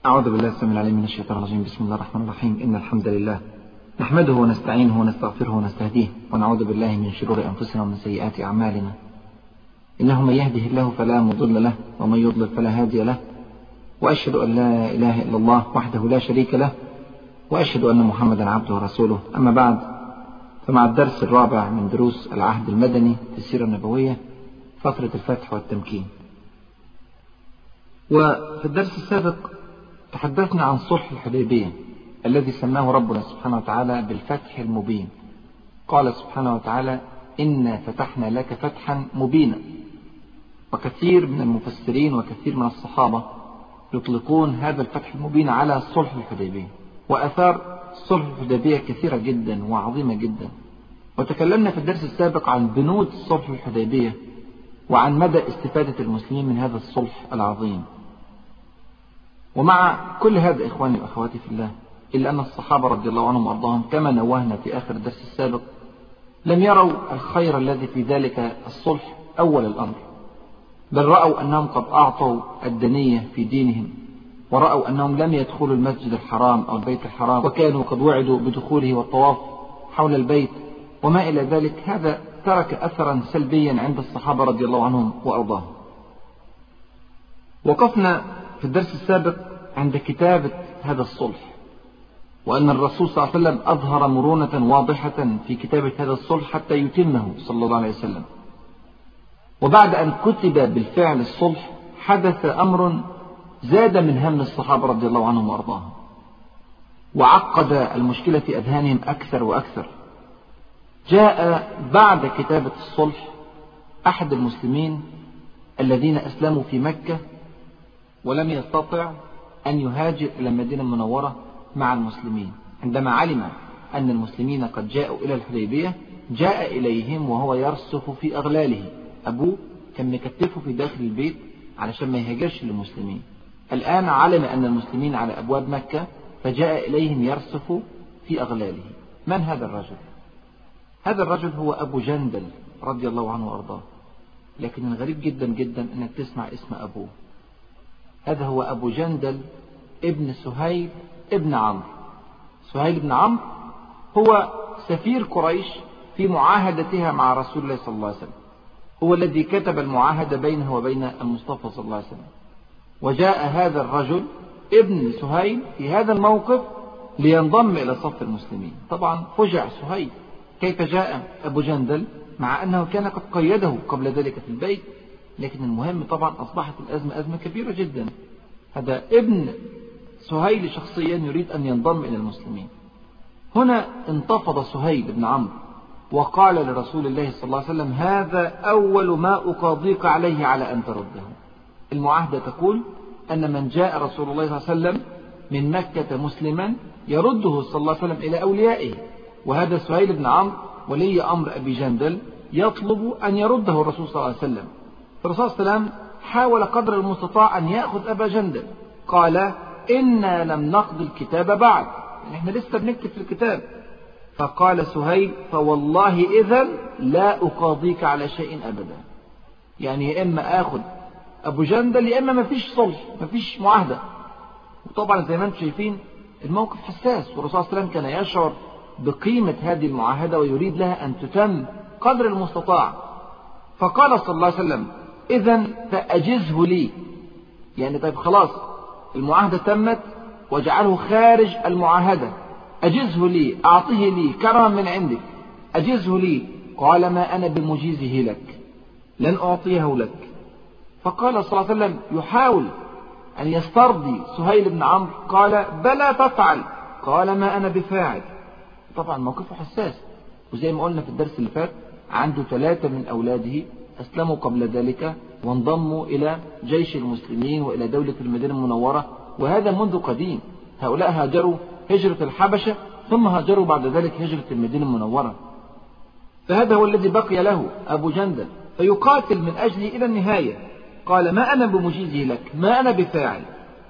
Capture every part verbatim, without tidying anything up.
أعوذ بالله السميع العليم من الشيطان الرجيم. بسم الله الرحمن الرحيم. إن الحمد لله نحمده ونستعينه ونستغفره ونستهديه ونعوذ بالله من شرور أنفسنا ومن سيئات أعمالنا. إنه من يهده الله فلا مضل له ومن يضلل فلا هادي له، وأشهد أن لا إله إلا الله وحده لا شريك له، وأشهد أن محمدا عبده ورسوله. أما بعد، فمع الدرس الرابع من دروس العهد المدني في السيرة النبوية، فترة الفتح والتمكين. وفي الدرس السابق تحدثنا عن صلح الحديبية الذي سماه ربنا سبحانه وتعالى بالفتح المبين. قال سبحانه وتعالى: إنا فتحنا لك فتحا مبينا. وكثير من المفسرين وكثير من الصحابة يطلقون هذا الفتح المبين على صلح الحديبية، وآثار صلح الحديبية كثيرة جدا وعظيمة جدا. وتكلمنا في الدرس السابق عن بنود صلح الحديبية وعن مدى استفادة المسلمين من هذا الصلح العظيم. ومع كل هذا إخواني وأخواتي في الله، إلا أن الصحابة رضي الله عنهم وأرضاهم كما نوهنا في آخر الدرس السابق لم يروا الخير الذي في ذلك الصلح أول الأمر، بل رأوا أنهم قد أعطوا الدنية في دينهم، ورأوا أنهم لم يدخلوا المسجد الحرام أو البيت الحرام، وكانوا قد وعدوا بدخوله والطواف حول البيت وما إلى ذلك. هذا ترك أثرا سلبيا عند الصحابة رضي الله عنهم وأرضاهم. وقفنا في الدرس السابق عند كتابة هذا الصلح، وأن الرسول صلى الله عليه وسلم أظهر مرونة واضحة في كتابة هذا الصلح حتى يتمه صلى الله عليه وسلم. وبعد أن كتب بالفعل الصلح حدث أمر زاد من هم الصحابة رضي الله عنهم وأرضاهم، وعقد المشكلة في أذهانهم أكثر وأكثر. جاء بعد كتابة الصلح أحد المسلمين الذين أسلموا في مكة ولم يستطع أن يهاجر إلى المدينة المنورة مع المسلمين. عندما علم أن المسلمين قد جاءوا إلى الحديبية جاء إليهم وهو يرسف في أغلاله. أبوه كان مكتفه في داخل البيت علشان ما يهاجرش للمسلمين. الآن علم أن المسلمين على أبواب مكة فجاء إليهم يرسف في أغلاله. من هذا الرجل؟ هذا الرجل هو أبو جندل رضي الله عنه وأرضاه. لكن الغريب جدا جدا أنك تسمع اسم أبوه. هذا هو أبو جندل ابن سهيل ابن عمرو. سهيل ابن عمرو هو سفير قريش في معاهدتها مع رسول الله صلى الله عليه وسلم، هو الذي كتب المعاهدة بينه وبين المصطفى صلى الله عليه وسلم. وجاء هذا الرجل ابن سهيل في هذا الموقف لينضم إلى صف المسلمين. طبعا فجع سهيل، كيف جاء أبو جندل مع أنه كان قد قيده قبل ذلك في البيت؟ لكن المهم طبعا أصبحت الأزمة أزمة كبيرة جدا. هذا ابن سهيل شخصيا يريد أن ينضم إلى المسلمين. هنا انتفض سهيل بن عمرو وقال لرسول الله صلى الله عليه وسلم: هذا أول ما أقاضيك عليه على أن ترده. المعاهدة تقول أن من جاء رسول الله صلى الله عليه وسلم من مكة مسلما يرده صلى الله عليه وسلم إلى أوليائه، وهذا سهيل بن عمرو ولي أمر أبي جندل يطلب أن يرده الرسول صلى الله عليه وسلم. الرسول صلى الله عليه وسلم حاول قدر المستطاع أن يأخذ أبا جندل. قال: إنا لم نقض الكتاب بعد، يعني إحنا لسه بنكتب في الكتاب. فقال سهيل: فوالله إذن لا أقاضيك على شيء أبدا. يعني يا إما آخذ أبو جندل يا إما مفيش صلح، مفيش معاهدة. وطبعا زي ما انتم شايفين الموقف حساس، والرسول صلى الله عليه وسلم كان يشعر بقيمة هذه المعاهدة ويريد لها أن تتم قدر المستطاع. فقال صلى الله عليه وسلم: إذن فأجزه لي، يعني طيب خلاص المعاهدة تمت واجعله خارج المعاهدة، أجزه لي، أعطيه لي كرما من عندك، أجزه لي. قال: ما أنا بمجيزه لك، لن أعطيه لك. فقال صلى الله عليه وسلم يحاول أن يسترضي سهيل بن عمرو، قال: بلى تفعل. قال: ما أنا بفاعل. طبعا موقفه حساس. وزي ما قلنا في الدرس اللي فات عنده ثلاثة من أولاده أسلموا قبل ذلك وانضموا إلى جيش المسلمين وإلى دولة المدينة المنورة، وهذا منذ قديم. هؤلاء هاجروا هجرة الحبشة ثم هاجروا بعد ذلك هجرة المدينة المنورة. فهذا هو الذي بقي له أبو جندل، فيقاتل من أجله إلى النهاية. قال: ما أنا بمجيزه لك، ما أنا بفاعل.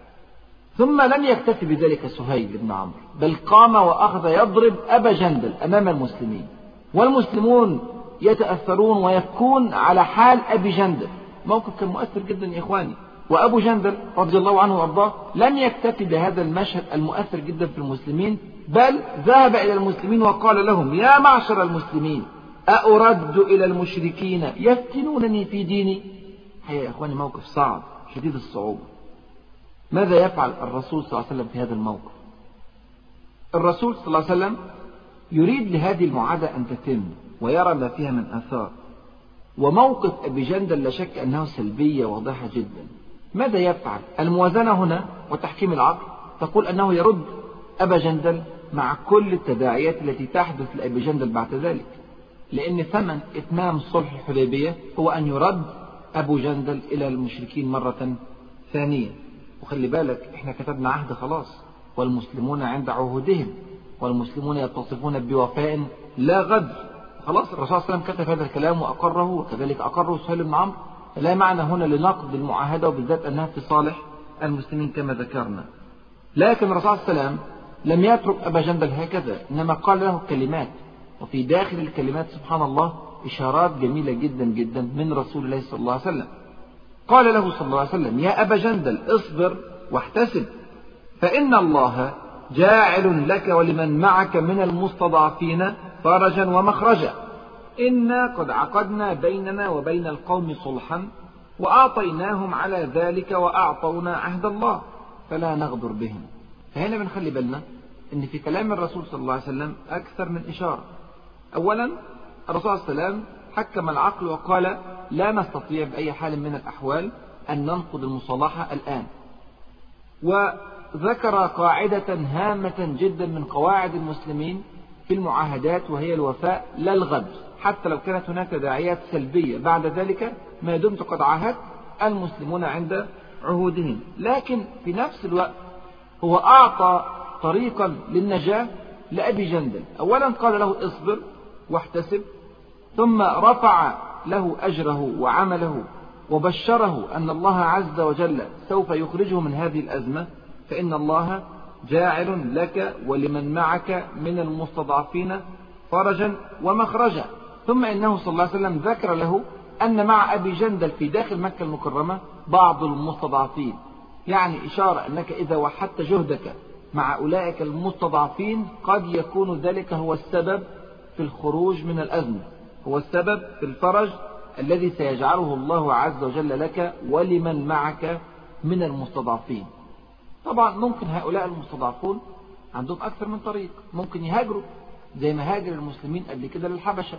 ثم لم يكتفي بذلك سهيل بن عمرو، بل قام وأخذ يضرب أبا جندل أمام المسلمين، والمسلمون يتأثرون ويبكون على حال أبي جندل. موقف كان مؤثر جدا يا إخواني. وأبو جندل رضي الله عنه وأرضاه لم يكتفي بهذا المشهد المؤثر جدا في المسلمين، بل ذهب إلى المسلمين وقال لهم: يا معشر المسلمين، أأرد إلى المشركين يفتنونني في ديني؟ هيا يا إخواني موقف صعب شديد الصعوبة. ماذا يفعل الرسول صلى الله عليه وسلم في هذا الموقف؟ الرسول صلى الله عليه وسلم يريد لهذه المعاهدة أن تتم ويرى ما فيها من آثار، وموقف أبي جندل لا شك أنه سلبية واضحة جدا. ماذا يفعل؟ الموازنة هنا وتحكيم العقل تقول أنه يرد أبا جندل مع كل التداعيات التي تحدث لأبي جندل بعد ذلك، لأن ثمن إتمام صلح الحديبية هو أن يرد أبو جندل إلى المشركين مرة ثانية. وخلي بالك إحنا كتبنا عهد خلاص، والمسلمون عند عهودهم، والمسلمون يتصفون بوفاء لا غدر. خلاص الرسول صلى الله عليه وسلم كتب هذا الكلام وأقره، وكذلك أقره سهيل بن عمرو. لا معنى هنا لنقض المعاهدة، وبالذات أنها في صالح المسلمين كما ذكرنا. لكن الرسول صلى الله عليه وسلم لم يترك أبا جندل هكذا، إنما قال له كلمات، وفي داخل الكلمات سبحان الله إشارات جميلة جدا جدا من رسول الله صلى الله عليه وسلم. قال له صلى الله عليه وسلم: يا أبا جندل، اصبر واحتسب، فإن الله جاعل لك ولمن معك من المستضعفين فرجا ومخرجا. إنا قد عقدنا بيننا وبين القوم صلحا، وأعطيناهم على ذلك وأعطونا عهد الله، فلا نغدر بهم. فهنا بنخلي بالنا إن في كلام الرسول صلى الله عليه وسلم أكثر من إشارة. أولا الرسول صلى الله عليه وسلم حكم العقل وقال: لا نستطيع بأي حال من الأحوال أن ننقض المصالحة الآن. وذكر قاعدة هامة جدا من قواعد المسلمين في المعاهدات، وهي الوفاء لا الغدر، حتى لو كانت هناك تداعيات سلبية بعد ذلك ما دمت قد عاهدت المسلمون عند عهودهم. لكن في نفس الوقت هو أعطى طريقا للنجاة لأبي جندل. أولا قال له: اصبر واحتسب، ثم رفع له أجره وعمله، وبشره أن الله عز وجل سوف يخرجه من هذه الأزمة، فإن الله جاعل لك ولمن معك من المستضعفين فرجا ومخرجا. ثم إنه صلى الله عليه وسلم ذكر له أن مع أبي جندل في داخل مكة المكرمة بعض المستضعفين، يعني إشارة أنك إذا وحدت جهدك مع أولئك المستضعفين قد يكون ذلك هو السبب في الخروج من الأزمة، هو السبب في الفرج الذي سيجعله الله عز وجل لك ولمن معك من المستضعفين. طبعا ممكن هؤلاء المستضعفون عندهم أكثر من طريق، ممكن يهاجروا زي ما هاجر المسلمين قبل كده للحبشة،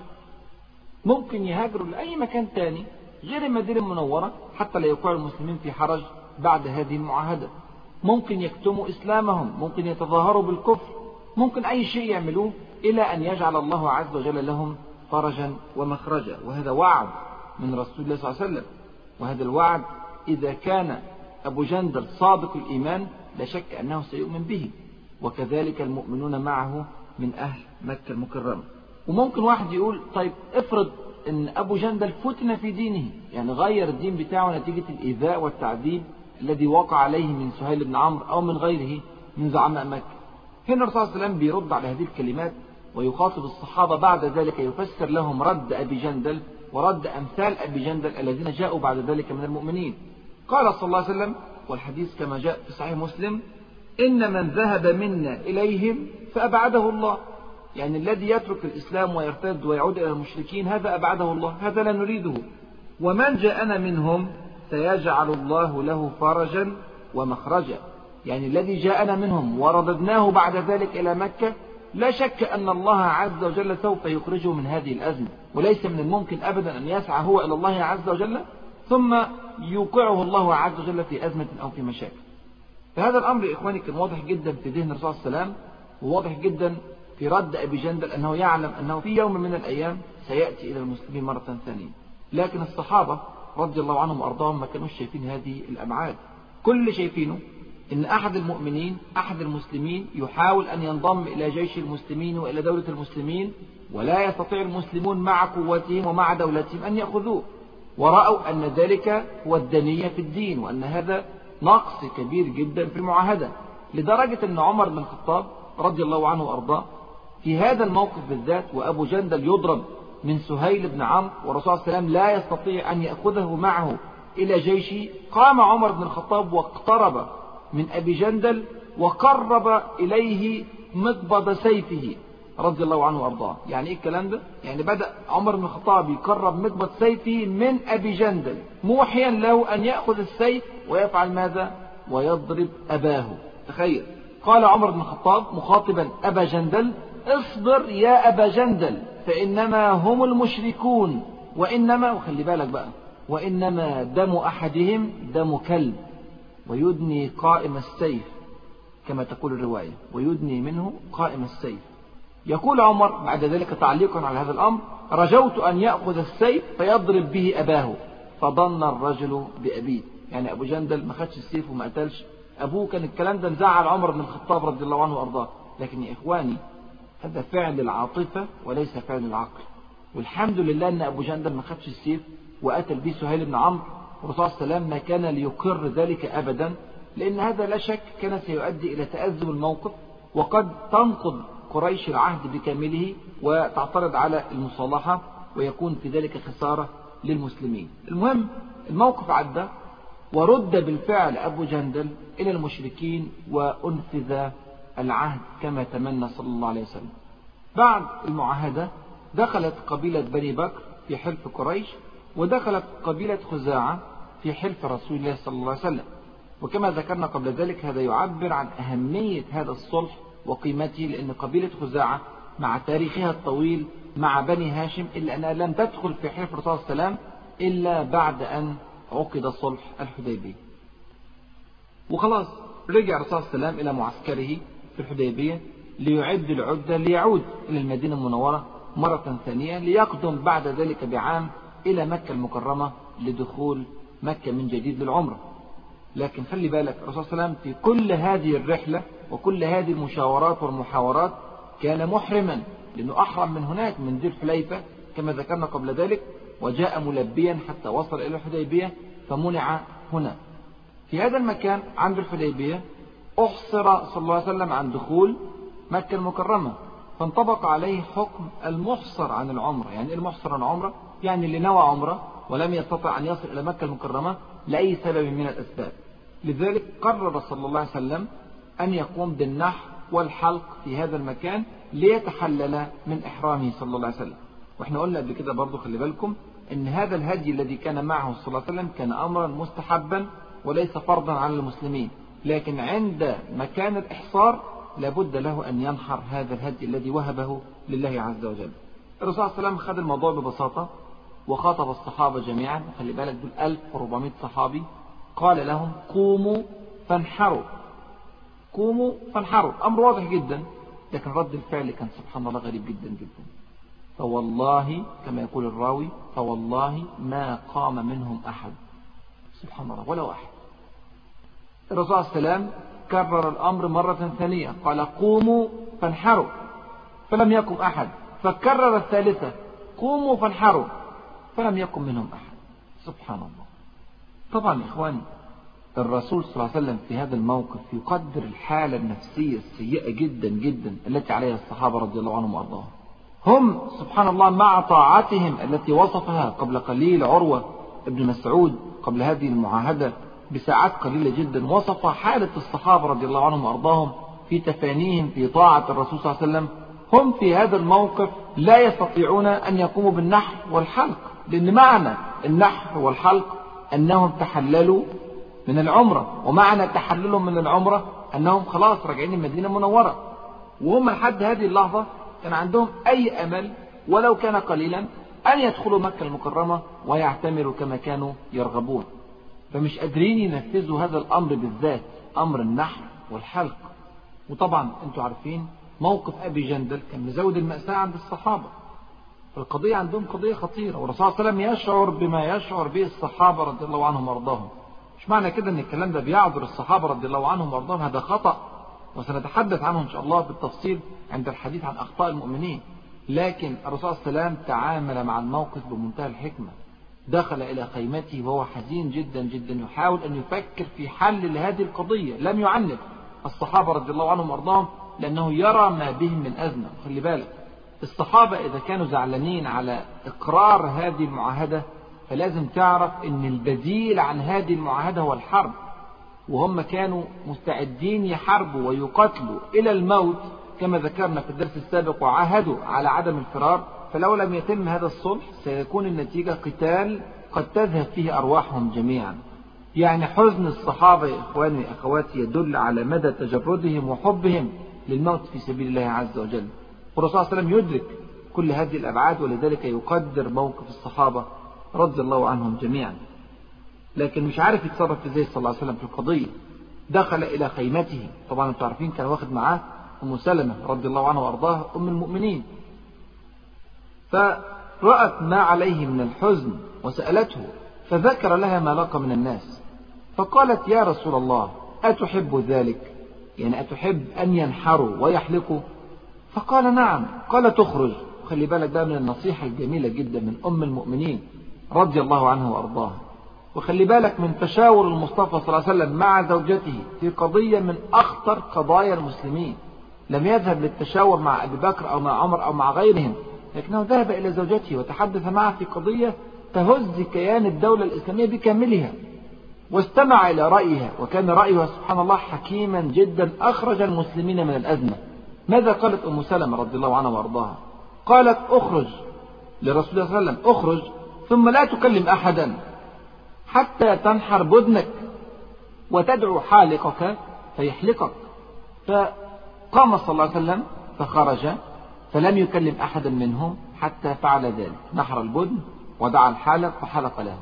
ممكن يهاجروا لأي مكان تاني غير المدينة المنورة حتى لا يقع المسلمين في حرج بعد هذه المعاهدة، ممكن يكتموا إسلامهم، ممكن يتظاهروا بالكفر، ممكن أي شيء يعملوه إلى أن يجعل الله عز وجل لهم فرجا ومخرجا. وهذا وعد من رسول الله صلى الله عليه وسلم، وهذا الوعد إذا كان أبو جندل صادق الإيمان لا شك أنه سيؤمن به، وكذلك المؤمنون معه من أهل مكة المكرمة. وممكن واحد يقول: طيب افرض أن أبو جندل فتن في دينه، يعني غير الدين بتاعه نتيجة الإيذاء والتعذيب الذي وقع عليه من سهيل بن عمرو أو من غيره من زعماء مكة. هنا الرسول صلى الله عليه وسلم بيرد على هذه الكلمات ويخاطب الصحابة، بعد ذلك يفسر لهم رد أبي جندل ورد أمثال أبي جندل الذين جاءوا بعد ذلك من المؤمنين. قال صلى الله عليه وسلم، والحديث كما جاء في صحيح مسلم: إن من ذهب منا إليهم فأبعده الله، يعني الذي يترك الإسلام ويرتد ويعود إلى المشركين هذا أبعده الله، هذا لا نريده. ومن جاءنا منهم سيجعل الله له فرجا ومخرجا، يعني الذي جاءنا منهم ورددناه بعد ذلك إلى مكة لا شك أن الله عز وجل سوف يخرجه من هذه الأزمة، وليس من الممكن أبدا أن يسعى هو إلى الله عز وجل ثم يوقعه الله عز وجل في أزمة أو في مشاكل. فهذا الأمر يا إخواني كان واضح جدا في ذهن الرسول صلى الله عليه وسلم، وواضح جدا في رد أبي جندل أنه يعلم أنه في يوم من الأيام سيأتي إلى المسلمين مرة ثانية. لكن الصحابة رضي الله عنهم وأرضاهم ما كانوش شايفين هذه الأبعاد. كل اللي شايفينه إن أحد المؤمنين أحد المسلمين يحاول أن ينضم إلى جيش المسلمين وإلى دولة المسلمين، ولا يستطيع المسلمون مع قوتهم ومع دولتهم أن يأخذوه، ورأوا أن ذلك هو الدنية في الدين، وأن هذا نقص كبير جدا في المعاهدة، لدرجة أن عمر بن الخطاب رضي الله عنه وأرضاه في هذا الموقف بالذات وأبو جندل يضرب من سهيل بن عمرو والرسول صلى الله عليه وسلم لا يستطيع أن يأخذه معه إلى جيشه قام عمر بن الخطاب واقترب من أبي جندل وقرب إليه مقبض سيفه رضي الله عنه وأرضاه. يعني إيه الكلام ده؟ يعني بدأ عمر بن الخطاب يقرب مقبض سيفه من أبي جندل موحيا له أن يأخذ السيف ويفعل ماذا؟ ويضرب أباه. تخيل، قال عمر بن الخطاب مخاطبا أبا جندل: اصبر يا أبا جندل فإنما هم المشركون، وإنما، وخلي بالك بقى، وإنما دم أحدهم دم كلب، ويدني قائم السيف كما تقول الرواية، ويدني منه قائم السيف. يقول عمر بعد ذلك تعليقا على هذا الأمر: رجوت أن يأخذ السيف فيضرب به أباه فضن الرجل بأبيه. يعني أبو جندل ما خدش السيف وما قتلش أبوه. كان الكلام ده مزعل عمر بن الخطاب رضي الله عنه وأرضاه. لكن يا إخواني، هذا فعل العاطفة وليس فعل العقل. والحمد لله أن أبو جندل ما خدش السيف وقتل به سهيل بن عمرو، والرسول صلى الله عليه وسلم ما كان ليقر ذلك أبدا، لأن هذا لا شك كان سيؤدي إلى تأزم الموقف، وقد تنقض قريش العهد بكامله وتعترض على المصالحة، ويكون في ذلك خسارة للمسلمين. المهم، الموقف عدى ورد بالفعل أبو جندل إلى المشركين وأنفذ العهد كما تمنى صلى الله عليه وسلم. بعد المعاهدة دخلت قبيلة بني بكر في حلف قريش، ودخلت قبيلة خزاعة في حلف رسول الله صلى الله عليه وسلم. وكما ذكرنا قبل ذلك هذا يعبر عن أهمية هذا الصلح وقيمته، لأن قبيلة خزاعة مع تاريخها الطويل مع بني هاشم إلا أنها لم تدخل في حلف الرسول صلى الله عليه وسلم إلا بعد أن عقد صلح الحديبية. وخلاص رجع الرسول صلى الله عليه وسلم إلى معسكره في الحديبية ليعد العدة ليعود إلى المدينة المنورة مرة ثانية، ليقدم بعد ذلك بعام إلى مكة المكرمة لدخول مكة من جديد للعمرة. لكن خلي بالك، الرسول صلى الله عليه وسلم في كل هذه الرحلة وكل هذه المشاورات والمحاورات كان محرما، لأنه أحرم من هناك من ذي الحليفة كما ذكرنا قبل ذلك، وجاء ملبيا حتى وصل إلى الحديبية فمنع هنا. في هذا المكان عند الحديبية أحصر صلى الله عليه وسلم عن دخول مكة المكرمة، فانطبق عليه حكم المحصر عن العمرة. يعني المحصر عن العمرة يعني اللي نوى عمرة ولم يستطع أن يصل إلى مكة المكرمة لأي سبب من الأسباب. لذلك قرر صلى الله عليه وسلم أن يقوم بالنحر والحلق في هذا المكان ليتحلل من إحرامه صلى الله عليه وسلم. وإحنا قلنا قبل كده برضو خلي بالكم أن هذا الهدي الذي كان معه صلى الله عليه وسلم كان أمرا مستحبا وليس فرضا على المسلمين، لكن عند مكان الإحصار لابد له أن ينحر هذا الهدي الذي وهبه لله عز وجل. الرسول صلى الله عليه وسلم خد الموضوع ببساطة وخاطب الصحابة جميعا، خلي بالك دول ألف وأربعمائة صحابي، قال لهم: قوموا فانحروا، قوموا فانحروا. أمر واضح جدا، لكن رد الفعل كان سبحان الله غريب جدا جدا. فوالله كما يقول الراوي: فوالله ما قام منهم أحد، سبحان الله ولا واحد. الرسول صلى الله عليه وسلم كرر الأمر مرة ثانية، قال: قوموا فانحروا، فلم يقم أحد. فكرر الثالثة: قوموا فانحروا، فلم يقم منهم أحد. سبحان الله. طبعا يا إخواني، الرسول صلى الله عليه وسلم في هذا الموقف يقدر الحالة النفسية السيئة جدا جدا التي عليها الصحابة رضي الله عنهم وأرضاهم. هم سبحان الله مع طاعتهم التي وصفها قبل قليل عروة ابن مسعود قبل هذه المعاهدة بساعات قليلة جدا، وصف حالة الصحابة رضي الله عنهم وأرضاهم في تفانيهم في طاعة الرسول صلى الله عليه وسلم. هم في هذا الموقف لا يستطيعون أن يقوموا بالنحر والحلق، لأن معنى النحر والحلق أنهم تحللوا من العمرة، ومعنى تحللهم من العمرة أنهم خلاص راجعين المدينة المنورة. وهم لحد هذه اللحظة كان عندهم أي أمل ولو كان قليلا أن يدخلوا مكة المكرمة ويعتمروا كما كانوا يرغبون، فمش قادرين ينفذوا هذا الأمر بالذات، أمر النحر والحلق. وطبعا أنتوا عارفين موقف أبي جندل كان مزود المأساة عند الصحابة، فالقضية عندهم قضية خطيرة، والرسول صلى الله عليه وسلم يشعر بما يشعر به الصحابة رضي الله عنهم وارضاهم. مش معنى كده ان الكلام ده بيعذر الصحابة رضي الله عنهم وارضاهم، هذا خطأ، وسنتحدث عنه ان شاء الله بالتفصيل عند الحديث عن أخطاء المؤمنين. لكن الرسول صلى الله عليه وسلم تعامل مع الموقف بمنتهى الحكمة. دخل إلى خيمته وهو حزين جدا جدا، يحاول أن يفكر في حل لهذه القضية. لم يعنف الصحابة رضي الله عنهم وارضاهم لأنه يرى ما بهم من أزمة. خلي بالك، الصحابة إذا كانوا زعلانين على إقرار هذه المعاهدة فلازم تعرف ان البديل عن هذه المعاهدة هو الحرب، وهم كانوا مستعدين يحاربوا ويقاتلوا إلى الموت كما ذكرنا في الدرس السابق، وعاهدوا على عدم الفرار. فلو لم يتم هذا الصلح سيكون النتيجة قتال قد تذهب فيه أرواحهم جميعا. يعني حزن الصحابة يا إخواني أخواتي يدل على مدى تجردهم وحبهم للموت في سبيل الله عز وجل. والرسول صلى الله عليه وسلم يدرك كل هذه الأبعاد، ولذلك يقدر موقف الصحابة رضي الله عنهم جميعا. لكن مش عارف يتصرف ازاي صلى الله عليه وسلم في القضية. دخل إلى خيمته، طبعا انتم عارفين كان واخد معاه أم سلمة رضي الله عنها وأرضاها أم المؤمنين، فرأت ما عليه من الحزن وسألته، فذكر لها ما لقى من الناس، فقالت يا رسول الله أتحب ذلك؟ يعني أتحب أن ينحروا ويحلقوا؟ فقال نعم. قال تخرج. خلي بالك بقى من النصيحة الجميلة جدا من أم المؤمنين رضي الله عنها وأرضاها. وخلي بالك من تشاور المصطفى صلى الله عليه وسلم مع زوجته في قضية من أخطر قضايا المسلمين. لم يذهب للتشاور مع أبي بكر أو مع عمر أو مع غيرهم، لكنه ذهب إلى زوجته وتحدث معها في قضية تهز كيان الدولة الإسلامية بكاملها، واستمع إلى رأيها، وكان رأيها سبحان الله حكيما جدا أخرج المسلمين من الأزمة. ماذا قالت أم سلمة رضي الله عنها وأرضاها؟ قالت أخرج لرسول الله صلى الله عليه وسلم، أخرج ثم لا تكلم أحدا حتى تنحر بدنك وتدعو حالقك فيحلقك. فقام صلى الله عليه وسلم فخرج فلم يكلم أحدا منهم حتى فعل ذلك، نحر البدن ودعا الحالق فحلق له.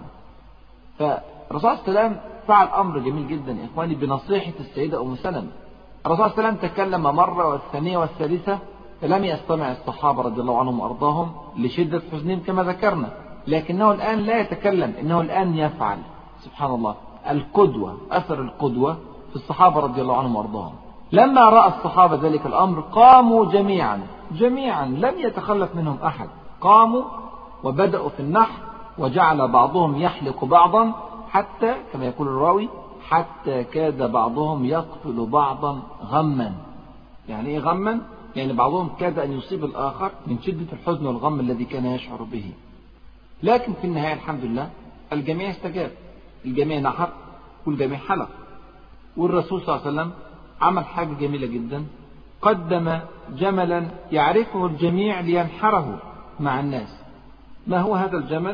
فالرسول صلى الله عليه وسلم فعل أمر جميل جدا يا إخواني بنصيحة السيدة أم سلمة. الرسول صلى الله عليه وسلم تكلم مرة والثانية والثالثة فلم يستمع الصحابة رضي الله عنهم وأرضاهم لشدة حزنهم كما ذكرنا، لكنه الآن لا يتكلم، إنه الآن يفعل. سبحان الله، القدوة، أثر القدوة في الصحابة رضي الله عنهم وأرضاهم. لما رأى الصحابة ذلك الأمر قاموا جميعا جميعا لم يتخلف منهم أحد، قاموا وبدأوا في النحر، وجعل بعضهم يحلق بعضا حتى كما يقول الراوي حتى كاد بعضهم يقتل بعضا غما. يعني إيه غما؟ يعني بعضهم كاد أن يصيب الآخر من شدة الحزن والغم الذي كان يشعر به. لكن في النهاية الحمد لله الجميع استجاب، الجميع نحر والجميع حلق. والرسول صلى الله عليه وسلم عمل حاجة جميلة جدا، قدم جملا يعرفه الجميع لينحره مع الناس. ما هو هذا الجمل؟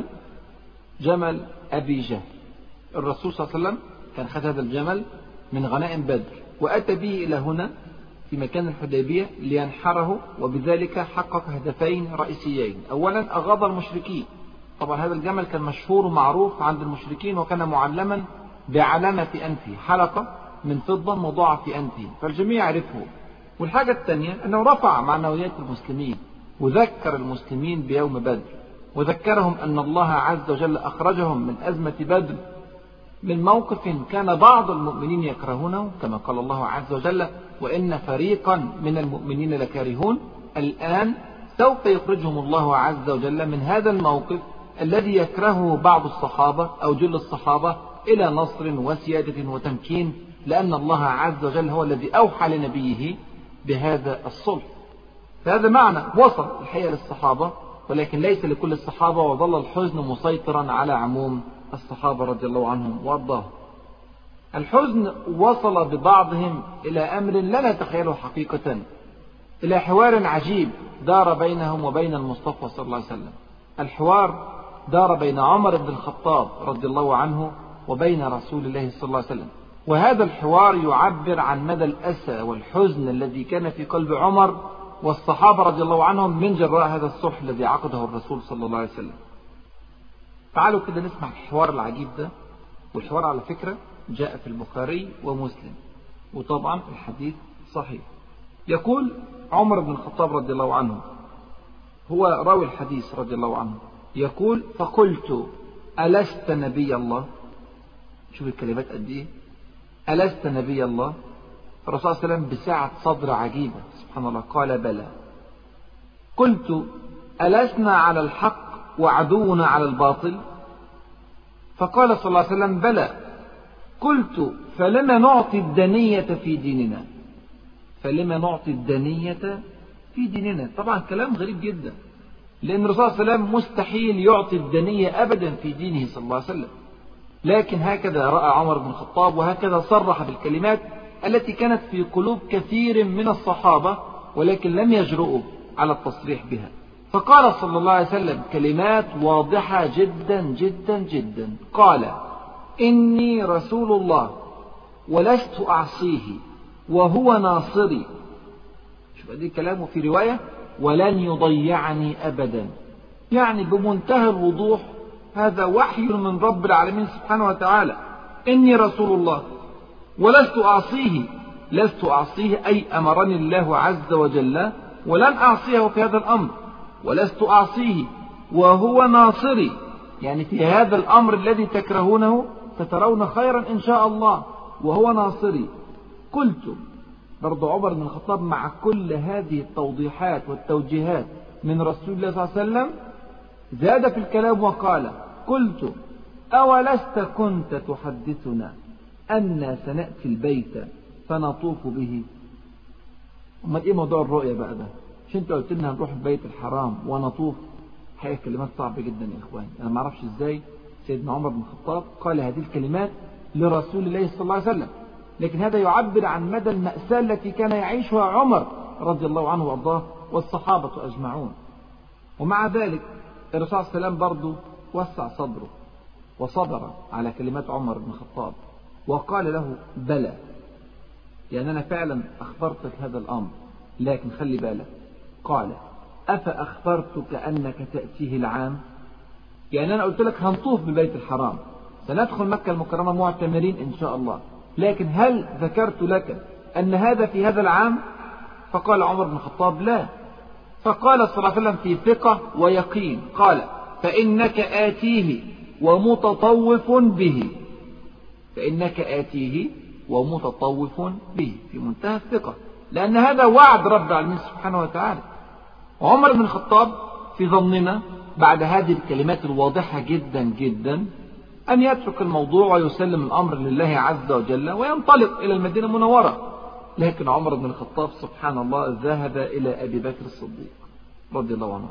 جمل أبي جهل. الرسول صلى الله عليه وسلم كان خد هذا الجمل من غنائم بدر وأتى به إلى هنا في مكان الحديبية لينحره، وبذلك حقق هدفين رئيسيين. أولا أغاظ المشركين، طبعا هذا الجمل كان مشهور ومعروف عند المشركين وكان معلما بعلامة في أنفه، حلقة من فضة موضوعة في أنفه فالجميع يعرفه. والحاجة الثانية أنه رفع معنويات المسلمين وذكر المسلمين بيوم بدر، وذكرهم أن الله عز وجل أخرجهم من أزمة بدر من موقف كان بعض المؤمنين يكرهونه، كما قال الله عز وجل وإن فريقا من المؤمنين لكارهون. الآن سوف يخرجهم الله عز وجل من هذا الموقف الذي يكرهه بعض الصحابة أو جل الصحابة إلى نصر وسيادة وتمكين، لأن الله عز وجل هو الذي أوحى لنبيه بهذا الصلح. فهذا معنى وصل الحقيقة للصحابة، ولكن ليس لكل الصحابة، وظل الحزن مسيطرا على عموم الصحابة رضي الله عنهم وارضاهم. الحزن وصل ببعضهم إلى أمر لا نتخيله حقيقة، إلى حوار عجيب دار بينهم وبين المصطفى صلى الله عليه وسلم. الحوار دار بين عمر بن الخطاب رضي الله عنه وبين رسول الله صلى الله عليه وسلم، وهذا الحوار يعبر عن مدى الأسى والحزن الذي كان في قلب عمر والصحابة رضي الله عنهم من جراء هذا الصلح الذي عقده الرسول صلى الله عليه وسلم. تعالوا كده نسمع الحوار العجيب ده. والحوار على فكرة جاء في البخاري ومسلم، وطبعا الحديث صحيح. يقول عمر بن الخطاب رضي الله عنه، هو راوي الحديث رضي الله عنه، يقول فقلت ألست نبي الله؟ شوف الكلمات قد ايه، ألست نبي الله؟ الرسول صلى الله عليه وسلم بسعة صدر عجيبة سبحان الله قال بلى. قلت ألسنا على الحق وعدونا على الباطل؟ فقال صلى الله عليه وسلم بلى. قلت فلما نعطي الدنية في ديننا؟ فلما نعطي الدنية في ديننا؟ طبعا كلام غريب جدا. لأن الرسول صلى الله عليه وسلم مستحيل يعطي الدنية أبدا في دينه صلى الله عليه وسلم، لكن هكذا رأى عمر بن الخطاب، وهكذا صرح بالكلمات التي كانت في قلوب كثير من الصحابة ولكن لم يجرؤوا على التصريح بها. فقال صلى الله عليه وسلم كلمات واضحة جدا جدا جدا، قال: إني رسول الله ولست أعصيه وهو ناصري. شوف هذه كلامه في رواية: ولن يضيعني أبدا. يعني بمنتهى الوضوح هذا وحي من رب العالمين سبحانه وتعالى. إني رسول الله ولست أعصيه، لست أعصيه أي أمرني الله عز وجل ولن أعصيه في هذا الأمر، ولست أعصيه وهو ناصري، يعني في هذا الأمر الذي تكرهونه سترون خيرا إن شاء الله، وهو ناصري. قلت، برضو عمر بن الخطاب مع كل هذه التوضيحات والتوجيهات من رسول الله صلى الله عليه وسلم زاد في الكلام وقال: قلت: أولست كنت تحدثنا أن سنأتي البيت فنطوف به؟ أما إيه موضوع الرؤية بقى ده؟ مش أنت قلت لنا نروح البيت الحرام ونطوف؟ حقيقة كلمات صعبة جدا يا إخواني. أنا ما أعرفش إزاي سيدنا عمر بن الخطاب قال هذه الكلمات لرسول الله صلى الله عليه وسلم، لكن هذا يعبر عن مدى المأساة التي كان يعيشها عمر رضي الله عنه وأرضاه والصحابة أجمعون. ومع ذلك الرسول صلى الله عليه وسلم برضه وسع صدره وصبر على كلمات عمر بن الخطاب وقال له: بلى، يعني أنا فعلا أخبرتك هذا الأمر، لكن خلي بالك. قال: أفأخبرتك أنك تأتيه العام؟ يعني أنا قلت لك هنطوف بالبيت الحرام، سندخل مكة المكرمة معتمرين إن شاء الله، لكن هل ذكرت لك أن هذا في هذا العام؟ فقال عمر بن الخطاب: لا. فقال صلى الله عليه وسلم في ثقة ويقين، قال: فإنك آتيه ومتطوف به، فإنك آتيه ومتطوف به، في منتهى الثقة، لأن هذا وعد رب العالمين سبحانه وتعالى. وعمر بن الخطاب في ظننا بعد هذه الكلمات الواضحة جدا جدا أن يترك الموضوع ويسلم الأمر لله عز وجل وينطلق إلى المدينة المنورة، لكن عمر بن الخطاب سبحان الله ذهب إلى أبي بكر الصديق رضي الله عنه،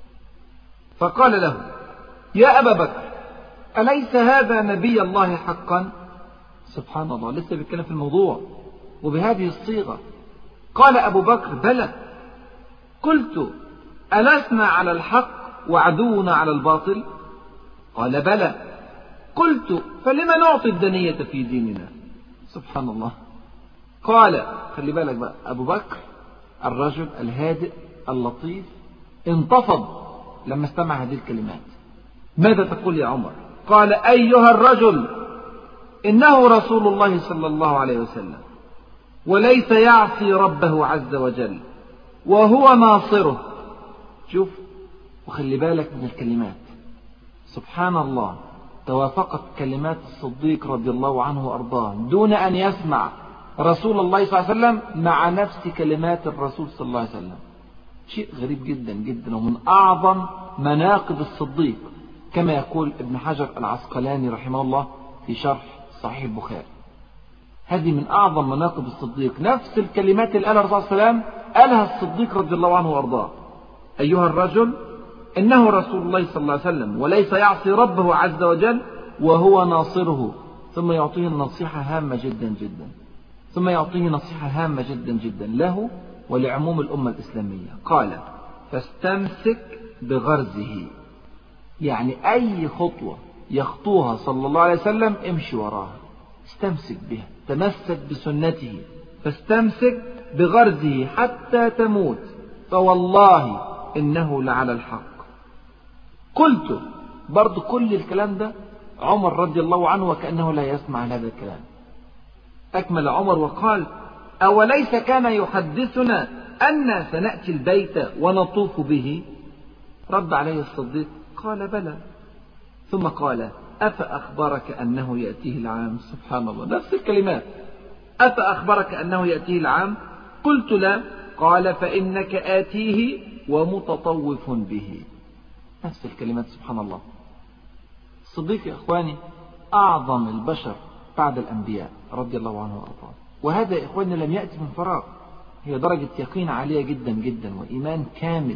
فقال له: يا أبا بكر، أليس هذا نبي الله حقا؟ سبحان الله، لسه بيتكلم في الموضوع وبهذه الصيغة. قال أبو بكر: بلى. قلت: ألسنا على الحق وعدونا على الباطل؟ قال: بلى. قلت: فلما نعطي الدنية في ديننا؟ سبحان الله. قال، خلي بالك بقى، أبو بكر الرجل الهادئ اللطيف انتفض لما استمع هذه الكلمات. ماذا تقول يا عمر؟ قال: أيها الرجل، إنه رسول الله صلى الله عليه وسلم، وليس يعصي ربه عز وجل، وهو ناصره. شوف، وخلي بالك من الكلمات، سبحان الله، توافقت كلمات الصديق رضي الله عنه وأرضاه دون أن يسمع رسول الله صلى الله عليه وسلم مع نفس كلمات الرسول صلى الله عليه وسلم. شيء غريب جدا جدا، ومن أعظم مناقب الصديق كما يقول ابن حجر العسقلاني رحمه الله في شرح صحيح البخاري. هذه من أعظم مناقب الصديق، نفس الكلمات اللي قالها الرسول صلى الله عليه وسلم قالها الصديق رضي الله عنه وأرضاه: أيها الرجل، إنه رسول الله صلى الله عليه وسلم، وليس يعصي ربه عز وجل، وهو ناصره. ثم يعطيه نصيحة هامة جدا جدا، ثم يعطيه نصيحة هامة جدا جدا له ولعموم الأمة الإسلامية. قال: فاستمسك بغرزه، يعني أي خطوة يخطوها صلى الله عليه وسلم امشي وراها، استمسك بها، تمسك بسنته، فاستمسك بغرزه حتى تموت، فوالله إنه لعلى الحق. قلت، برضو كل الكلام ده عمر رضي الله عنه وكأنه لا يسمع هذا الكلام. أكمل عمر وقال: أوليس كان يحدثنا أن سنأتي البيت ونطوف به؟ رد عليه الصديق قال: بلى. ثم قال: أفأخبرك أنه يأتيه العام؟ سبحان الله، نفس الكلمات، أفأخبرك أنه يأتيه العام؟ قلت: لا. قال: فإنك آتيه ومتطوف به. نفس الكلمات، سبحان الله. الصديق يا إخواني أعظم البشر بعد الأنبياء رضي الله عنه وأرضاه، وهذا يا إخواني لم يأتي من فراغ، هي درجة يقين عالية جدا جدا وإيمان كامل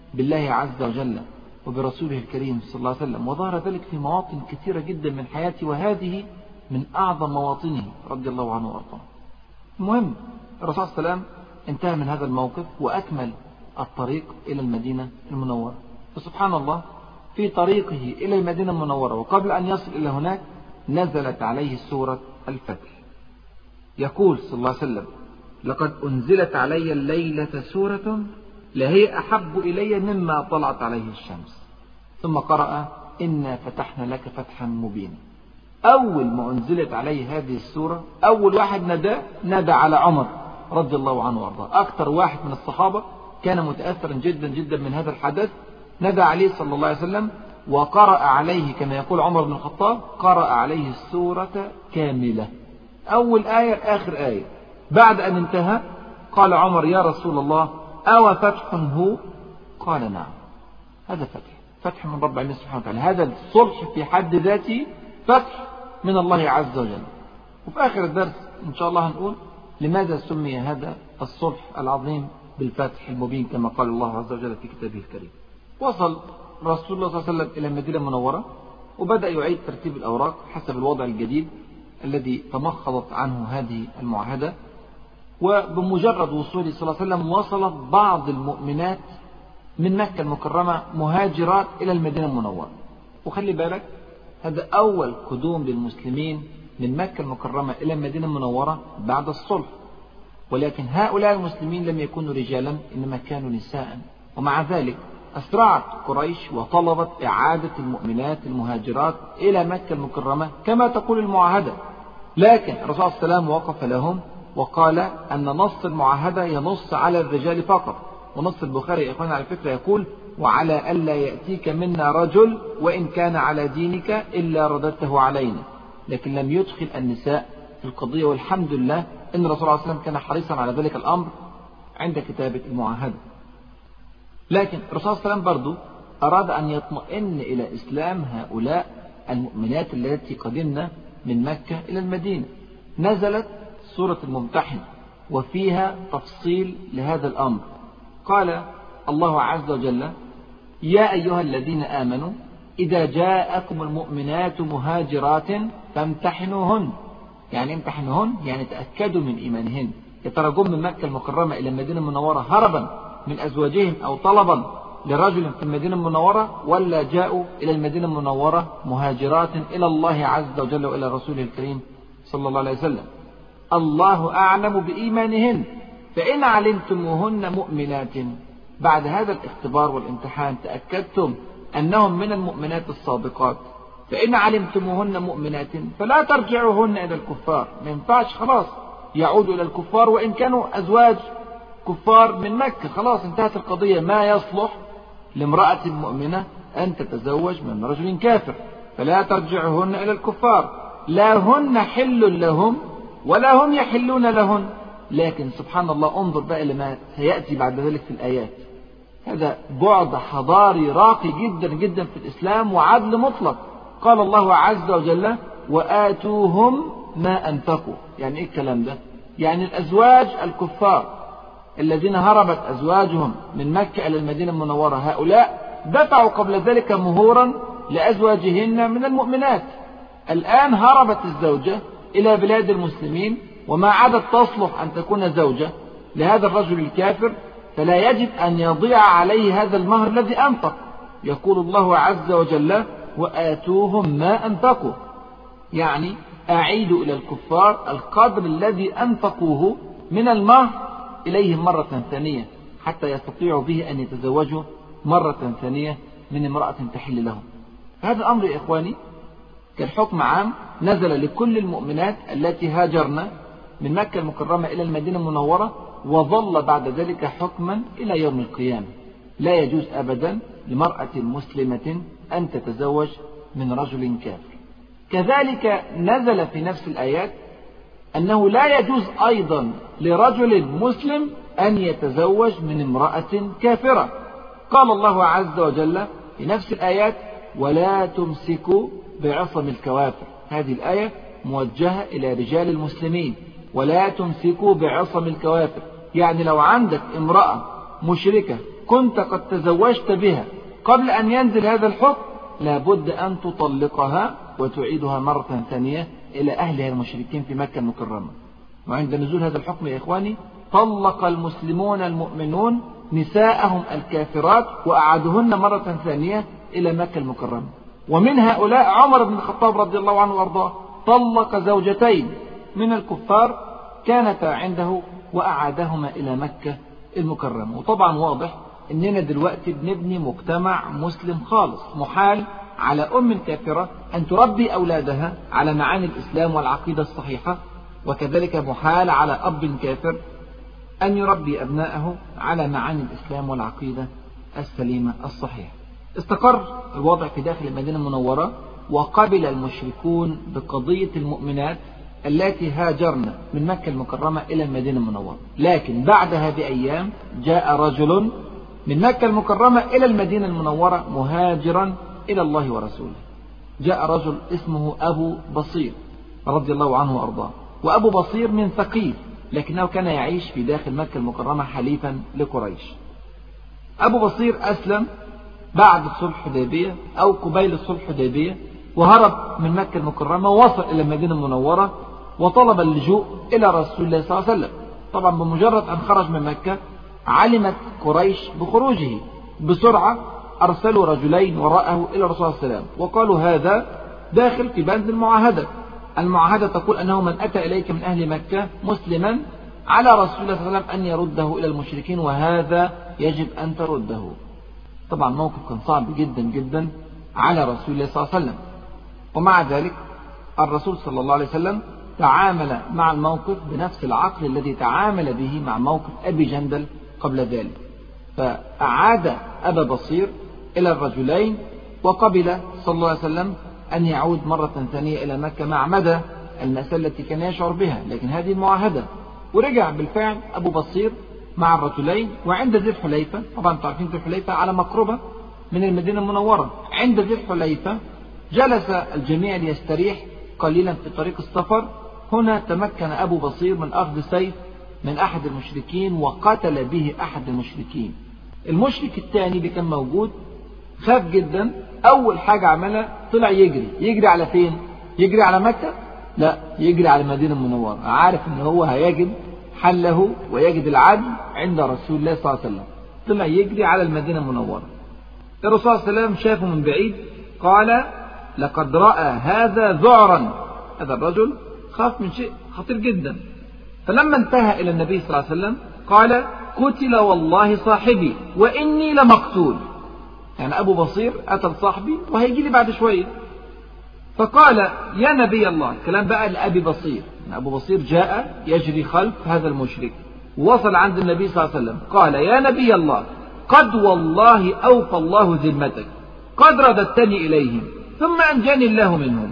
بالله عز وجل وبرسوله الكريم صلى الله عليه وسلم، وظهر ذلك في مواطن كثيرة جدا من حياتي، وهذه من أعظم مواطنه رضي الله عنه وأرضاه. المهم الرسول صلى الله عليه وسلم انتهى من هذا الموقف وأكمل الطريق إلى المدينة المنورة. فسبحان الله في طريقه إلى المدينة المنورة وقبل أن يصل إلى هناك نزلت عليه سورة الفتح. يقول صلى الله عليه وسلم: لقد أنزلت علي الليلة سورة لهي أحب إلي مما طلعت عليه الشمس. ثم قرأ: إنا فتحنا لك فتحا مبينا. أول ما أنزلت عليه هذه السورة أول واحد ندى ندى على عمر رضي الله عنه وارضاه. أكثر واحد من الصحابة كان متأثرا جدا جدا من هذا الحدث، ندى عليه صلى الله عليه وسلم وقرأ عليه كما يقول عمر بن الخطاب، قرأ عليه السورة كاملة، أول آية آخر آية. بعد أن انتهى قال عمر: يا رسول الله أو فتح هو؟ قال: نعم، هذا فتح، فتح من رب العالمين سبحانه وتعالى. هذا الصلح في حد ذاته فتح من الله عز وجل. وفي آخر الدرس إن شاء الله هنقول لماذا سمي هذا الصلح العظيم بالفتح المبين كما قال الله عز وجل في كتابه الكريم. وصل رسول الله صلى الله عليه وسلم إلى المدينة المنورة وبدأ يعيد ترتيب الأوراق حسب الوضع الجديد الذي تمخضت عنه هذه المعاهدة. وبمجرد وصوله صلى الله عليه وسلم وصلت بعض المؤمنات من مكة المكرمة مهاجرات إلى المدينة المنورة. وخلي بالك هذا أول قدوم للمسلمين من مكة المكرمة إلى المدينة المنورة بعد الصلح، ولكن هؤلاء المسلمين لم يكونوا رجالا إنما كانوا نساء. ومع ذلك أسرعت قريش وطلبت إعادة المؤمنات المهاجرات إلى مكة المكرمة كما تقول المعاهدة، لكن الرسول صلى الله عليه وسلم وقف لهم وقال أن نص المعاهدة ينص على الرجال فقط. ونص البخاري يا إخواني على فكرة يقول: وعلى ألا يأتيك منا رجل وإن كان على دينك إلا رددته علينا. لكن لم يدخل النساء في القضية، والحمد لله أن الرسول صلى الله عليه وسلم كان حريصا على ذلك الأمر عند كتابة المعاهدة. لكن الرسول صلى الله عليه وسلم برضو أراد أن يطمئن إلى إسلام هؤلاء المؤمنات التي قدمنا من مكة إلى المدينة. نزلت سورة الممتحن وفيها تفصيل لهذا الأمر. قال الله عز وجل: يا أيها الذين آمنوا إذا جاءكم المؤمنات مهاجرات فامتحنوهن. يعني امتحنوهن يعني تأكدوا من إيمانهن. يترجون من مكة المكرمة إلى المدينة المنورة هربا من أزواجهم أو طلبا لرجل في المدينة المنورة، ولا جاءوا إلى المدينة المنورة مهاجرات إلى الله عز وجل وإلى رسوله الكريم صلى الله عليه وسلم. الله أعلم بإيمانهن فإن علمتموهن مؤمنات. بعد هذا الاختبار والامتحان تأكدتم أنهم من المؤمنات الصادقات، فإن علمتموهن مؤمنات فلا ترجعوهن إلى الكفار. ما ينفعش خلاص يعودوا إلى الكفار وإن كانوا أزواج كفار من مكة، خلاص انتهت القضية. ما يصلح لامرأة مؤمنة أن تتزوج من رجل كافر، فلا ترجعهن إلى الكفار، لا هن حل لهم ولا هم يحلون لهن. لكن سبحان الله انظر بقى لما سيأتي بعد ذلك في الآيات. هذا بعد حضاري راقي جدا جدا في الإسلام وعدل مطلق. قال الله عز وجل: وآتوهم ما أنفقوا. يعني إيه الكلام ده؟ يعني الأزواج الكفار الذين هربت أزواجهم من مكة إلى المدينة المنورة، هؤلاء دفعوا قبل ذلك مهورا لأزواجهن من المؤمنات. الآن هربت الزوجة إلى بلاد المسلمين وما عادت تصلح أن تكون زوجة لهذا الرجل الكافر، فلا يجب أن يضيع عليه هذا المهر الذي أنفق. يقول الله عز وجل: وآتوهم ما أنفقوا. يعني أعيدوا إلى الكفار القدر الذي أنفقوه من المهر إليهم مرة ثانية حتى يستطيعوا به أن يتزوجوا مرة ثانية من امرأة تحل لهم. هذا الأمر يا إخواني كالحكم عام نزل لكل المؤمنات التي هاجرن من مكة المكرمة إلى المدينة المنورة، وظل بعد ذلك حكما إلى يوم القيامة. لا يجوز أبدا لمرأة مسلمة أن تتزوج من رجل كافر. كذلك نزل في نفس الآيات أنه لا يجوز أيضا لرجل مسلم أن يتزوج من امرأة كافرة. قال الله عز وجل في نفس الآيات: ولا تمسكوا بعصم الكوافر. هذه الآية موجهة إلى رجال المسلمين. ولا تمسكوا بعصم الكوافر، يعني لو عندك امرأة مشركة كنت قد تزوجت بها قبل أن ينزل هذا الحكم لابد أن تطلقها وتعيدها مرة ثانية إلى أهلها المشركين في مكة المكرمة. وعند نزول هذا الحكم يا إخواني طلق المسلمون المؤمنون نساءهم الكافرات وأعادوهن مرة ثانية إلى مكة المكرمة. ومن هؤلاء عمر بن الخطاب رضي الله عنه وارضاه طلق زوجتين من الكفار كانتا عنده وأعادهما إلى مكة المكرمة. وطبعا واضح إننا دلوقتي بنبني مجتمع مسلم خالص، محال على أم كافرة أن تربي أولادها على معاني الإسلام والعقيدة الصحيحة، وكذلك محال على أب كافر أن يربي أبناءه على معاني الإسلام والعقيدة السليمة الصحيحة. استقر الوضع في داخل المدينة المنورة، وقبل المشركون بقضية المؤمنات التي هاجرن من مكة المكرمة إلى المدينة المنورة. لكن بعدها بأيام جاء رجل من مكة المكرمة إلى المدينة المنورة مهاجرا إلى الله ورسوله. جاء رجل اسمه أبو بصير رضي الله عنه وأرضاه. وأبو بصير من ثقيف، لكنه كان يعيش في داخل مكة المكرمة حليفا لقريش. أبو بصير أسلم بعد صلح حديبية أو قبيل صلح حديبية، وهرب من مكة المكرمة ووصل إلى المدينة المنورة وطلب اللجوء إلى رسول الله صلى الله عليه وسلم. طبعا بمجرد أن خرج من مكة علمت قريش بخروجه، بسرعة أرسلوا رجلين وراءه إلى الرسول صلى الله عليه وسلم وقالوا هذا داخل في بند المعاهدة. المعاهدة تقول أنه من أتى إليك من أهل مكة مسلما على رسول الله صلى الله عليه وسلم أن يرده إلى المشركين، وهذا يجب أن ترده. طبعا موقف كان صعب جدا جدا على رسول الله صلى الله عليه وسلم، ومع ذلك الرسول صلى الله عليه وسلم تعامل مع الموقف بنفس العقل الذي تعامل به مع موقف أبي جندل قبل ذلك، فأعاد أبا بصير إلى الرجلين، وقبل صلى الله عليه وسلم أن يعود مرة ثانية إلى مكة مع مدى المأساة التي كان يشعر بها، لكن هذه المعاهدة. ورجع بالفعل أبو بصير مع الرجلين، وعند ذي الحليفة، طبعا تعرفين ذي الحليفة على مقربة من المدينة المنورة، عند ذي الحليفة جلس الجميع ليستريح قليلا في طريق السفر. هنا تمكن أبو بصير من أخذ سيف من أحد المشركين وقتل به أحد المشركين. المشرك الثاني اللي كان موجود خاف جدا، أول حاجة عملها طلع يجري. يجري على فين؟ يجري على مكة؟ لا، يجري على المدينة المنورة، عارف أنه هو هيجد حله ويجد العدل عند رسول الله صلى الله عليه وسلم. طلع يجري على المدينة المنورة. الرسول صلى الله عليه وسلم شافه من بعيد قال لقد رأى هذا ذعرا. هذا الرجل خاف من شيء خطير جدا. فلما انتهى إلى النبي صلى الله عليه وسلم قال قتل والله صاحبي وإني لمقتول. يعني أبو بصير قتل صاحبي وهيجي لي بعد شوية. فقال يا نبي الله، كلام بقى لأبي بصير. أبو بصير جاء يجري خلف هذا المشرك ووصل عند النبي صلى الله عليه وسلم قال يا نبي الله قد والله أوفى الله ذمتك، قد رددتني إليهم ثم أنجاني الله منهم.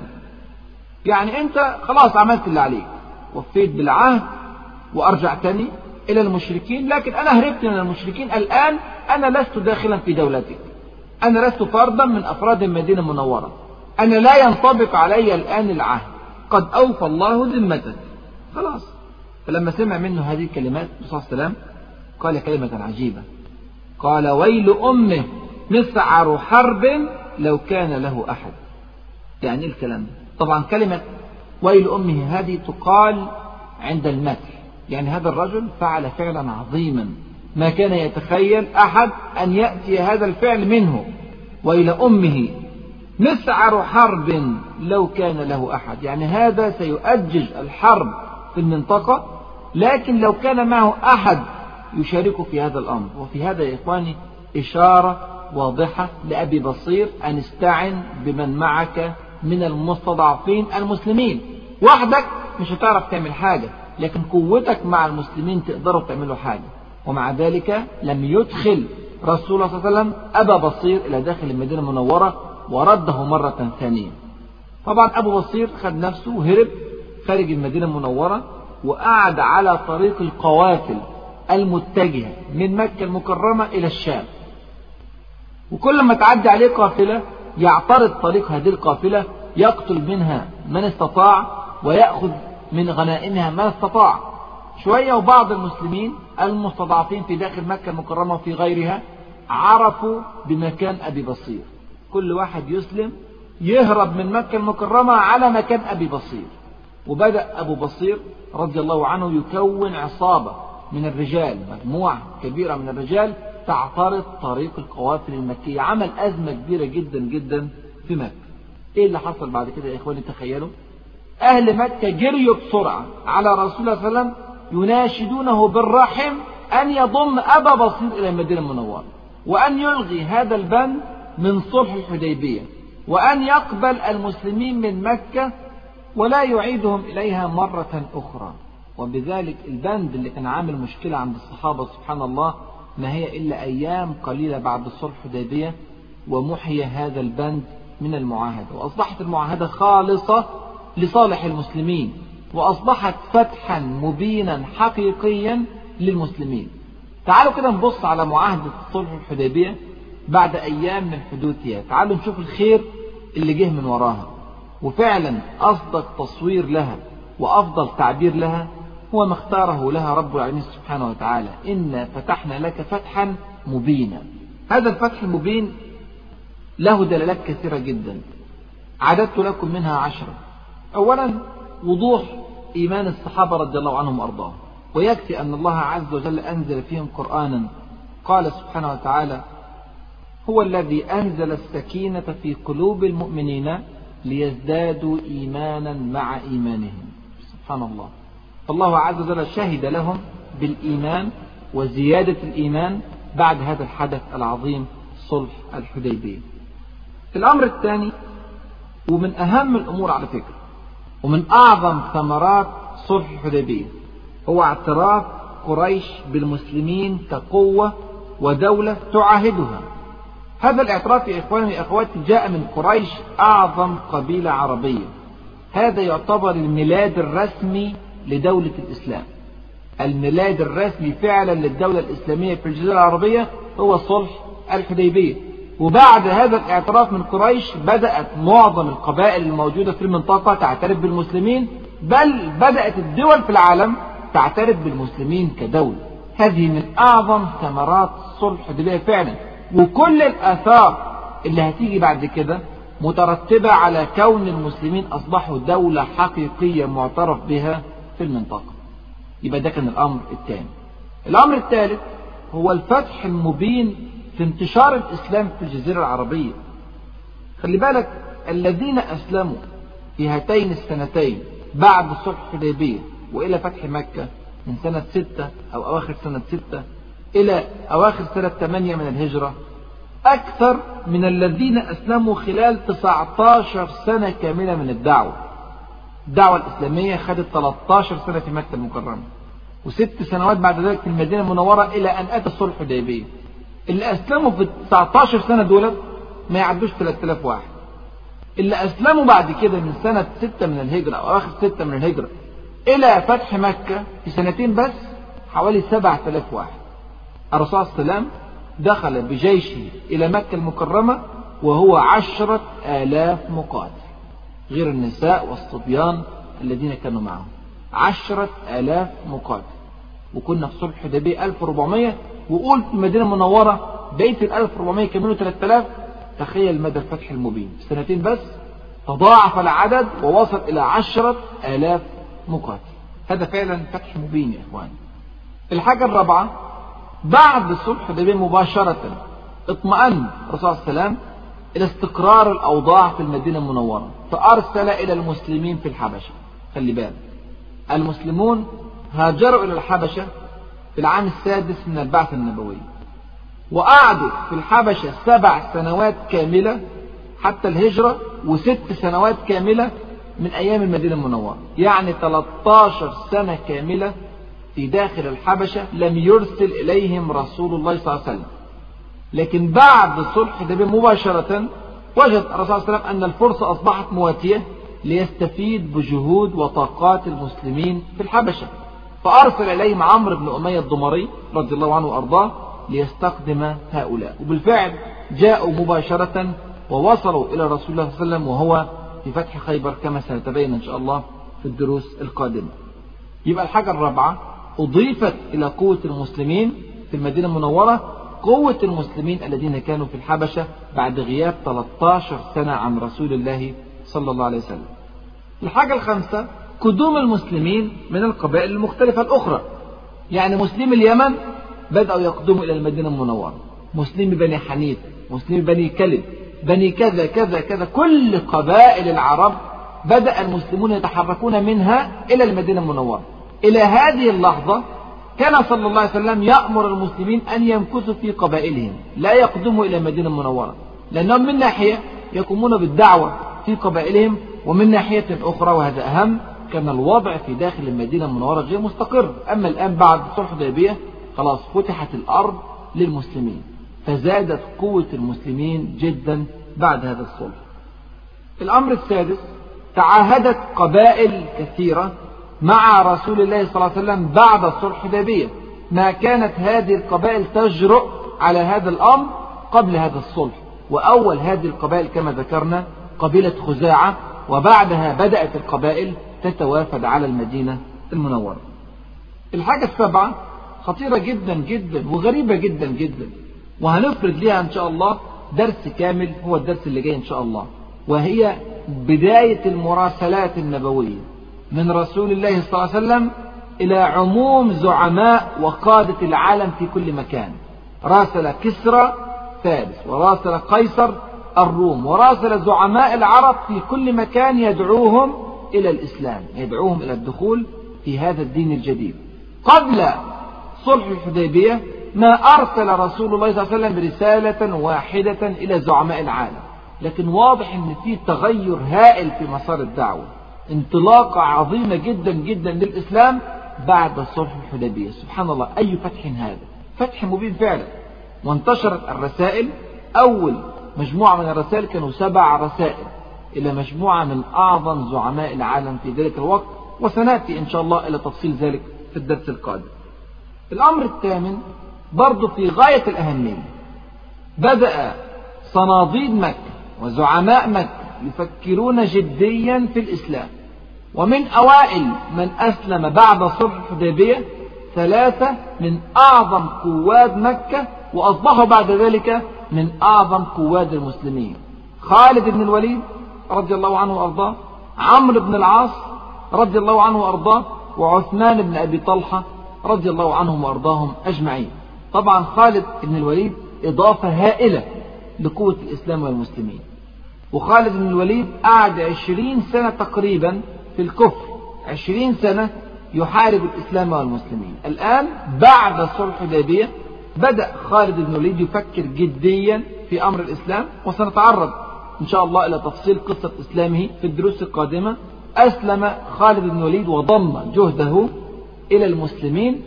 يعني أنت خلاص عملت اللي عليك، وفيت بالعهد وأرجعتني إلى المشركين، لكن أنا هربت من المشركين. الآن أنا لست داخلا في دولتك، أنا لست فردا من أفراد المدينة المنورة، أنا لا ينطبق علي الآن العهد، قد أوفى الله ذمتك. خلاص. فلما سمع منه هذه الكلمات صلى الله عليه وسلم قال كلمة عجيبة، قال ويل أمه مسعر حرب لو كان له أحد. يعني الكلام ده طبعا كلمة ويل أمه هذه تقال عند المدح، يعني هذا الرجل فعل فعلا عظيما ما كان يتخيل أحد أن يأتي هذا الفعل منه. ويل أمه مسعر حرب لو كان له أحد، يعني هذا سيؤجج الحرب في المنطقة، لكن لو كان معه أحد يشاركه في هذا الأمر. وفي هذا يا إخواني إشارة واضحة لأبي بصير أن استعن بمن معك من المستضعفين المسلمين. وحدك مش هتعرف تعمل حاجة، لكن قوتك مع المسلمين تقدروا تعملوا حاجة. ومع ذلك لم يدخل رسول الله صلى الله عليه وسلم أبا بصير إلى داخل المدينة المنورة ورده مرة ثانية. طبعا أبو بصير خد نفسه وهرب خارج المدينة المنورة وقعد على طريق القوافل المتجهة من مكة المكرمة إلى الشام، وكل ما تعدي عليه قافلة يعترض طريق هذه القافلة، يقتل منها من استطاع ويأخذ من غنائمها ما استطاع. شوية وبعض المسلمين المستضعفين في داخل مكة المكرمة وفي غيرها عرفوا بمكان أبي بصير، كل واحد يسلم يهرب من مكة المكرمة على مكان أبي بصير. وبدأ أبو بصير رضي الله عنه يكون عصابة من الرجال، مجموعة كبيرة من الرجال تعترض طريق القوافل المكية. عمل أزمة كبيرة جدا جدا في مكة. إيه اللي حصل بعد كده يا إخواني؟ تخيلوا، أهل مكة جريوا بسرعة على رسول الله صلى الله عليه وسلم يناشدونه بالرحم أن يضم أبا بصير إلى المدينة المنورة، وأن يلغي هذا البند من صلح الحديبية، وأن يقبل المسلمين من مكة ولا يعيدهم إليها مرة أخرى. وبذلك البند اللي كان عامل مشكلة عند الصحابة سبحان الله ما هي إلا أيام قليلة بعد صلح الحديبية ومحي هذا البند من المعاهدة، وأصبحت المعاهدة خالصة لصالح المسلمين، وأصبحت فتحا مبينا حقيقيا للمسلمين. تعالوا كده نبص على معاهدة صلح الحديبية بعد أيام من حدوثها، تعالوا نشوف الخير اللي جه من وراها. وفعلا أصدق تصوير لها وأفضل تعبير لها هو ما اختاره لها رب العالمين سبحانه وتعالى: إنا فتحنا لك فتحا مبينا. هذا الفتح المبين له دلالات كثيرة جدا، عددت لكم منها عشرة. أولا وضوح إيمان الصحابة رضي الله عنهم وأرضاهم، ويكفي أن الله عز وجل أنزل فيهم قرآنا قال سبحانه وتعالى: هو الذي أنزل السكينة في قلوب المؤمنين ليزدادوا إيمانا مع إيمانهم. سبحان الله، فالله عز وجل شهد لهم بالإيمان وزيادة الإيمان بعد هذا الحدث العظيم صلح الحديبية. الأمر الثاني ومن أهم الأمور على فكرة ومن أعظم ثمرات صلح الحديبية هو اعتراف قريش بالمسلمين كقوة ودولة تعاهدها. هذا الاعتراف يا إخواني يا أخواتي جاء من قريش، أعظم قبيلة عربية. هذا يعتبر الميلاد الرسمي لدولة الإسلام. الميلاد الرسمي فعلا للدولة الإسلامية في الجزيرة العربية هو صلح الحديبية. وبعد هذا الاعتراف من قريش بدأت معظم القبائل الموجودة في المنطقة تعترف بالمسلمين، بل بدأت الدول في العالم تعترف بالمسلمين كدولة. هذه من أعظم ثمرات صلح الحديبية فعلا، وكل الآثار اللي هتيجي بعد كده مترتبة على كون المسلمين أصبحوا دولة حقيقية معترف بها في المنطقة. يبقى ده كان الأمر الثاني. الأمر الثالث هو الفتح المبين في انتشار الإسلام في الجزيرة العربية. خلي بالك، الذين أسلموا في هاتين السنتين بعد صلح الحديبية وإلى فتح مكة من سنة ستة أو أواخر سنة ستة إلى أواخر سنة ثمانية من الهجرة أكثر من الذين أسلموا خلال تسعة عشر سنة كاملة من الدعوة. الدعوة الإسلامية خدت ثلاثة عشر سنة في مكة المكرمة، وست سنوات بعد ذلك في المدينة المنورة إلى أن أتى صلح الحديبية. اللي أسلموا في تسعة عشر سنة دول ما يعدوش ثلاثة آلاف واحد. اللي أسلموا بعد كده من سنة ستة من الهجرة أو آخر ستة من الهجرة إلى فتح مكة في سنتين بس حوالي سبعة آلاف واحد. الرسول صلى الله عليه وسلم دخل بجيشه إلى مكة المكرمة وهو عشرة آلاف مقاتل، غير النساء والصبيان الذين كانوا معه. عشرة آلاف مقاتل، وكنا في صلح الحديبية ألف وأربعمائة، وقول في المدينة المنورة بقية ال ألف وأربعمائة كملوا ثلاثة آلاف. تخيل مدى الفتح المبين، سنتين بس تضاعف العدد ووصل إلى عشرة آلاف مقاتل. هذا فعلا فتح مبين يا إخواني. الحاجة الرابعة، بعد صلح الحديبية مباشرة اطمأن الرسول صلى الله عليه وسلم إلى استقرار الأوضاع في المدينة المنورة، فأرسل إلى المسلمين في الحبشة. خلي بالك، المسلمون هاجروا إلى الحبشة في العام السادس من البعثة النبوية، وقعدوا في الحبشة سبع سنوات كاملة حتى الهجرة، وست سنوات كاملة من أيام المدينة المنورة، يعني ثلاثة عشر سنة كاملة في داخل الحبشة لم يرسل إليهم رسول الله صلى الله عليه وسلم. لكن بعد صلح الحديبية مباشرة وجد الرسول صلى الله عليه وسلم أن الفرصة أصبحت مواتية ليستفيد بجهود وطاقات المسلمين في الحبشة، فأرسل إليهم عمرو بن أمية الضمري رضي الله عنه وأرضاه ليستخدم هؤلاء. وبالفعل جاءوا مباشرة ووصلوا إلى رسول الله صلى الله عليه وسلم وهو في فتح خيبر كما سنتبين إن شاء الله في الدروس القادمة. يبقى الحاجة الرابعة أضيفت إلى قوة المسلمين في المدينة المنورة قوة المسلمين الذين كانوا في الحبشة بعد غياب ثلاثة عشر سنة عن رسول الله صلى الله عليه وسلم. الحاجة الخامسة قدوم المسلمين من القبائل المختلفة الأخرى. يعني مسلمي اليمن بدأوا يقدموا إلى المدينة المنورة، مسلمي بني حنيف، مسلمي بني كلب، بني كذا كذا كذا، كل قبائل العرب بدأ المسلمون يتحركون منها إلى المدينة المنورة. إلى هذه اللحظة كان صلى الله عليه وسلم يأمر المسلمين أن يمكثوا في قبائلهم، لا يقدموا إلى المدينة المنورة، لأنهم من ناحية يقومون بالدعوة في قبائلهم، ومن ناحية أخرى وهذا أهم كان الوضع في داخل المدينة المنورة غير مستقر. أما الآن بعد صلح الحديبية خلاص فتحت الأرض للمسلمين، فزادت قوة المسلمين جدا بعد هذا الصلح. الأمر السادس تعاهدت قبائل كثيرة مع رسول الله صلى الله عليه وسلم بعد صلح الحديبية، ما كانت هذه القبائل تجرؤ على هذا الأمر قبل هذا الصلح. وأول هذه القبائل كما ذكرنا قبيلة خزاعة، وبعدها بدأت القبائل تتوافد على المدينة المنورة. الحاجة السابعة خطيرة جدا جدا وغريبة جدا جدا، وهنفرد لها إن شاء الله درس كامل، هو الدرس اللي جاي إن شاء الله، وهي بداية المراسلات النبوية من رسول الله صلى الله عليه وسلم إلى عموم زعماء وقادة العالم في كل مكان. راسل كسرى فارس، وراسل قيصر الروم، وراسل زعماء العرب في كل مكان يدعوهم إلى الإسلام، يدعوهم إلى الدخول في هذا الدين الجديد. قبل صلح الحديبية ما أرسل رسول الله صلى الله عليه وسلم رسالة واحدة إلى زعماء العالم، لكن واضح أن في تغير هائل في مسار الدعوة، انطلاقة عظيمة جدا جدا للإسلام بعد صلح الحديبية. سبحان الله، أي فتح هذا، فتح مبين فعلا. وانتشرت الرسائل، أول مجموعة من الرسائل كانوا سبع رسائل إلى مجموعة من أعظم زعماء العالم في ذلك الوقت، وسنأتي إن شاء الله إلى تفصيل ذلك في الدرس القادم. الأمر الثامن برضو في غاية الأهمية، بدأ صناديد مكة وزعماء مكة يفكرون جديا في الإسلام، ومن أوائل من أسلم بعد صلح الحديبية ثلاثة من أعظم قواد مكة، وأصبحوا بعد ذلك من أعظم قواد المسلمين: خالد بن الوليد رضي الله عنه وأرضاه، عمرو بن العاص رضي الله عنه وأرضاه، وعثمان بن أبي طلحة رضي الله عنهم وأرضاهم أجمعين. طبعا خالد بن الوليد إضافة هائلة لقوة الإسلام والمسلمين، وخالد بن الوليد قعد عشرين سنة تقريبا في الكفر، عشرين سنة يحارب الإسلام والمسلمين. الآن بعد صلح الحديبية بدأ خالد بن الوليد يفكر جديا في أمر الإسلام، وسنتعرض إن شاء الله إلى تفصيل قصة إسلامه في الدروس القادمة. أسلم خالد بن الوليد وضم جهده إلى المسلمين،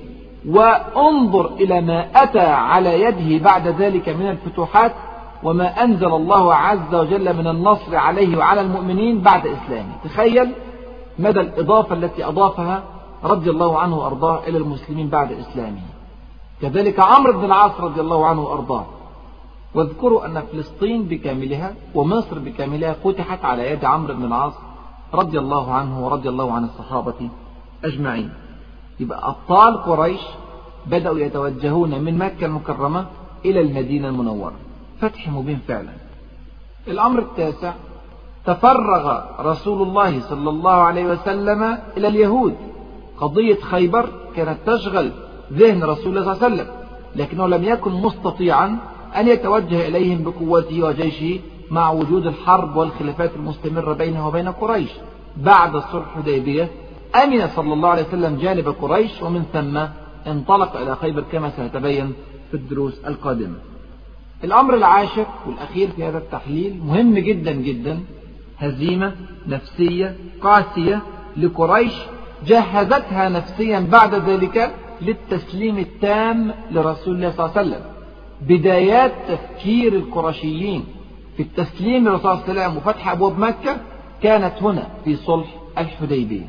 وانظر إلى ما أتى على يده بعد ذلك من الفتوحات، وما أنزل الله عز وجل من النصر عليه وعلى المؤمنين بعد إسلامه. تخيل مدى الإضافة التي أضافها رضي الله عنه وأرضاه إلى المسلمين بعد إسلامه. كذلك عمرو بن العاص رضي الله عنه وأرضاه. واذكروا أن فلسطين بكاملها ومصر بكاملها فتحت على يد عمرو بن العاص رضي الله عنه ورضي الله عن الصحابة أجمعين. يبقى أبطال قريش بدأوا يتوجهون من مكة المكرمة إلى المدينة المنورة، فتح مبين فعلا. الأمر التاسع، تفرغ رسول الله صلى الله عليه وسلم إلى اليهود. قضية خيبر كانت تشغل ذهن رسول الله صلى الله عليه وسلم، لكنه لم يكن مستطيعا أن يتوجه إليهم بقوته وجيشه مع وجود الحرب والخلافات المستمرة بينه وبين قريش. بعد صلح الحديبية أمن صلى الله عليه وسلم جانب قريش، ومن ثم انطلق إلى خيبر كما سيتبين في الدروس القادمة. الأمر العاشر والأخير في هذا التحليل مهم جدا جدا، هزيمة نفسية قاسية لقريش جهزتها نفسيا بعد ذلك للتسليم التام لرسول الله صلى الله عليه وسلم. بدايات تفكير القرشيين في التسليم لرسول الله صلى الله عليه وسلم وفتح أبواب مكة كانت هنا في صلح الحديبية.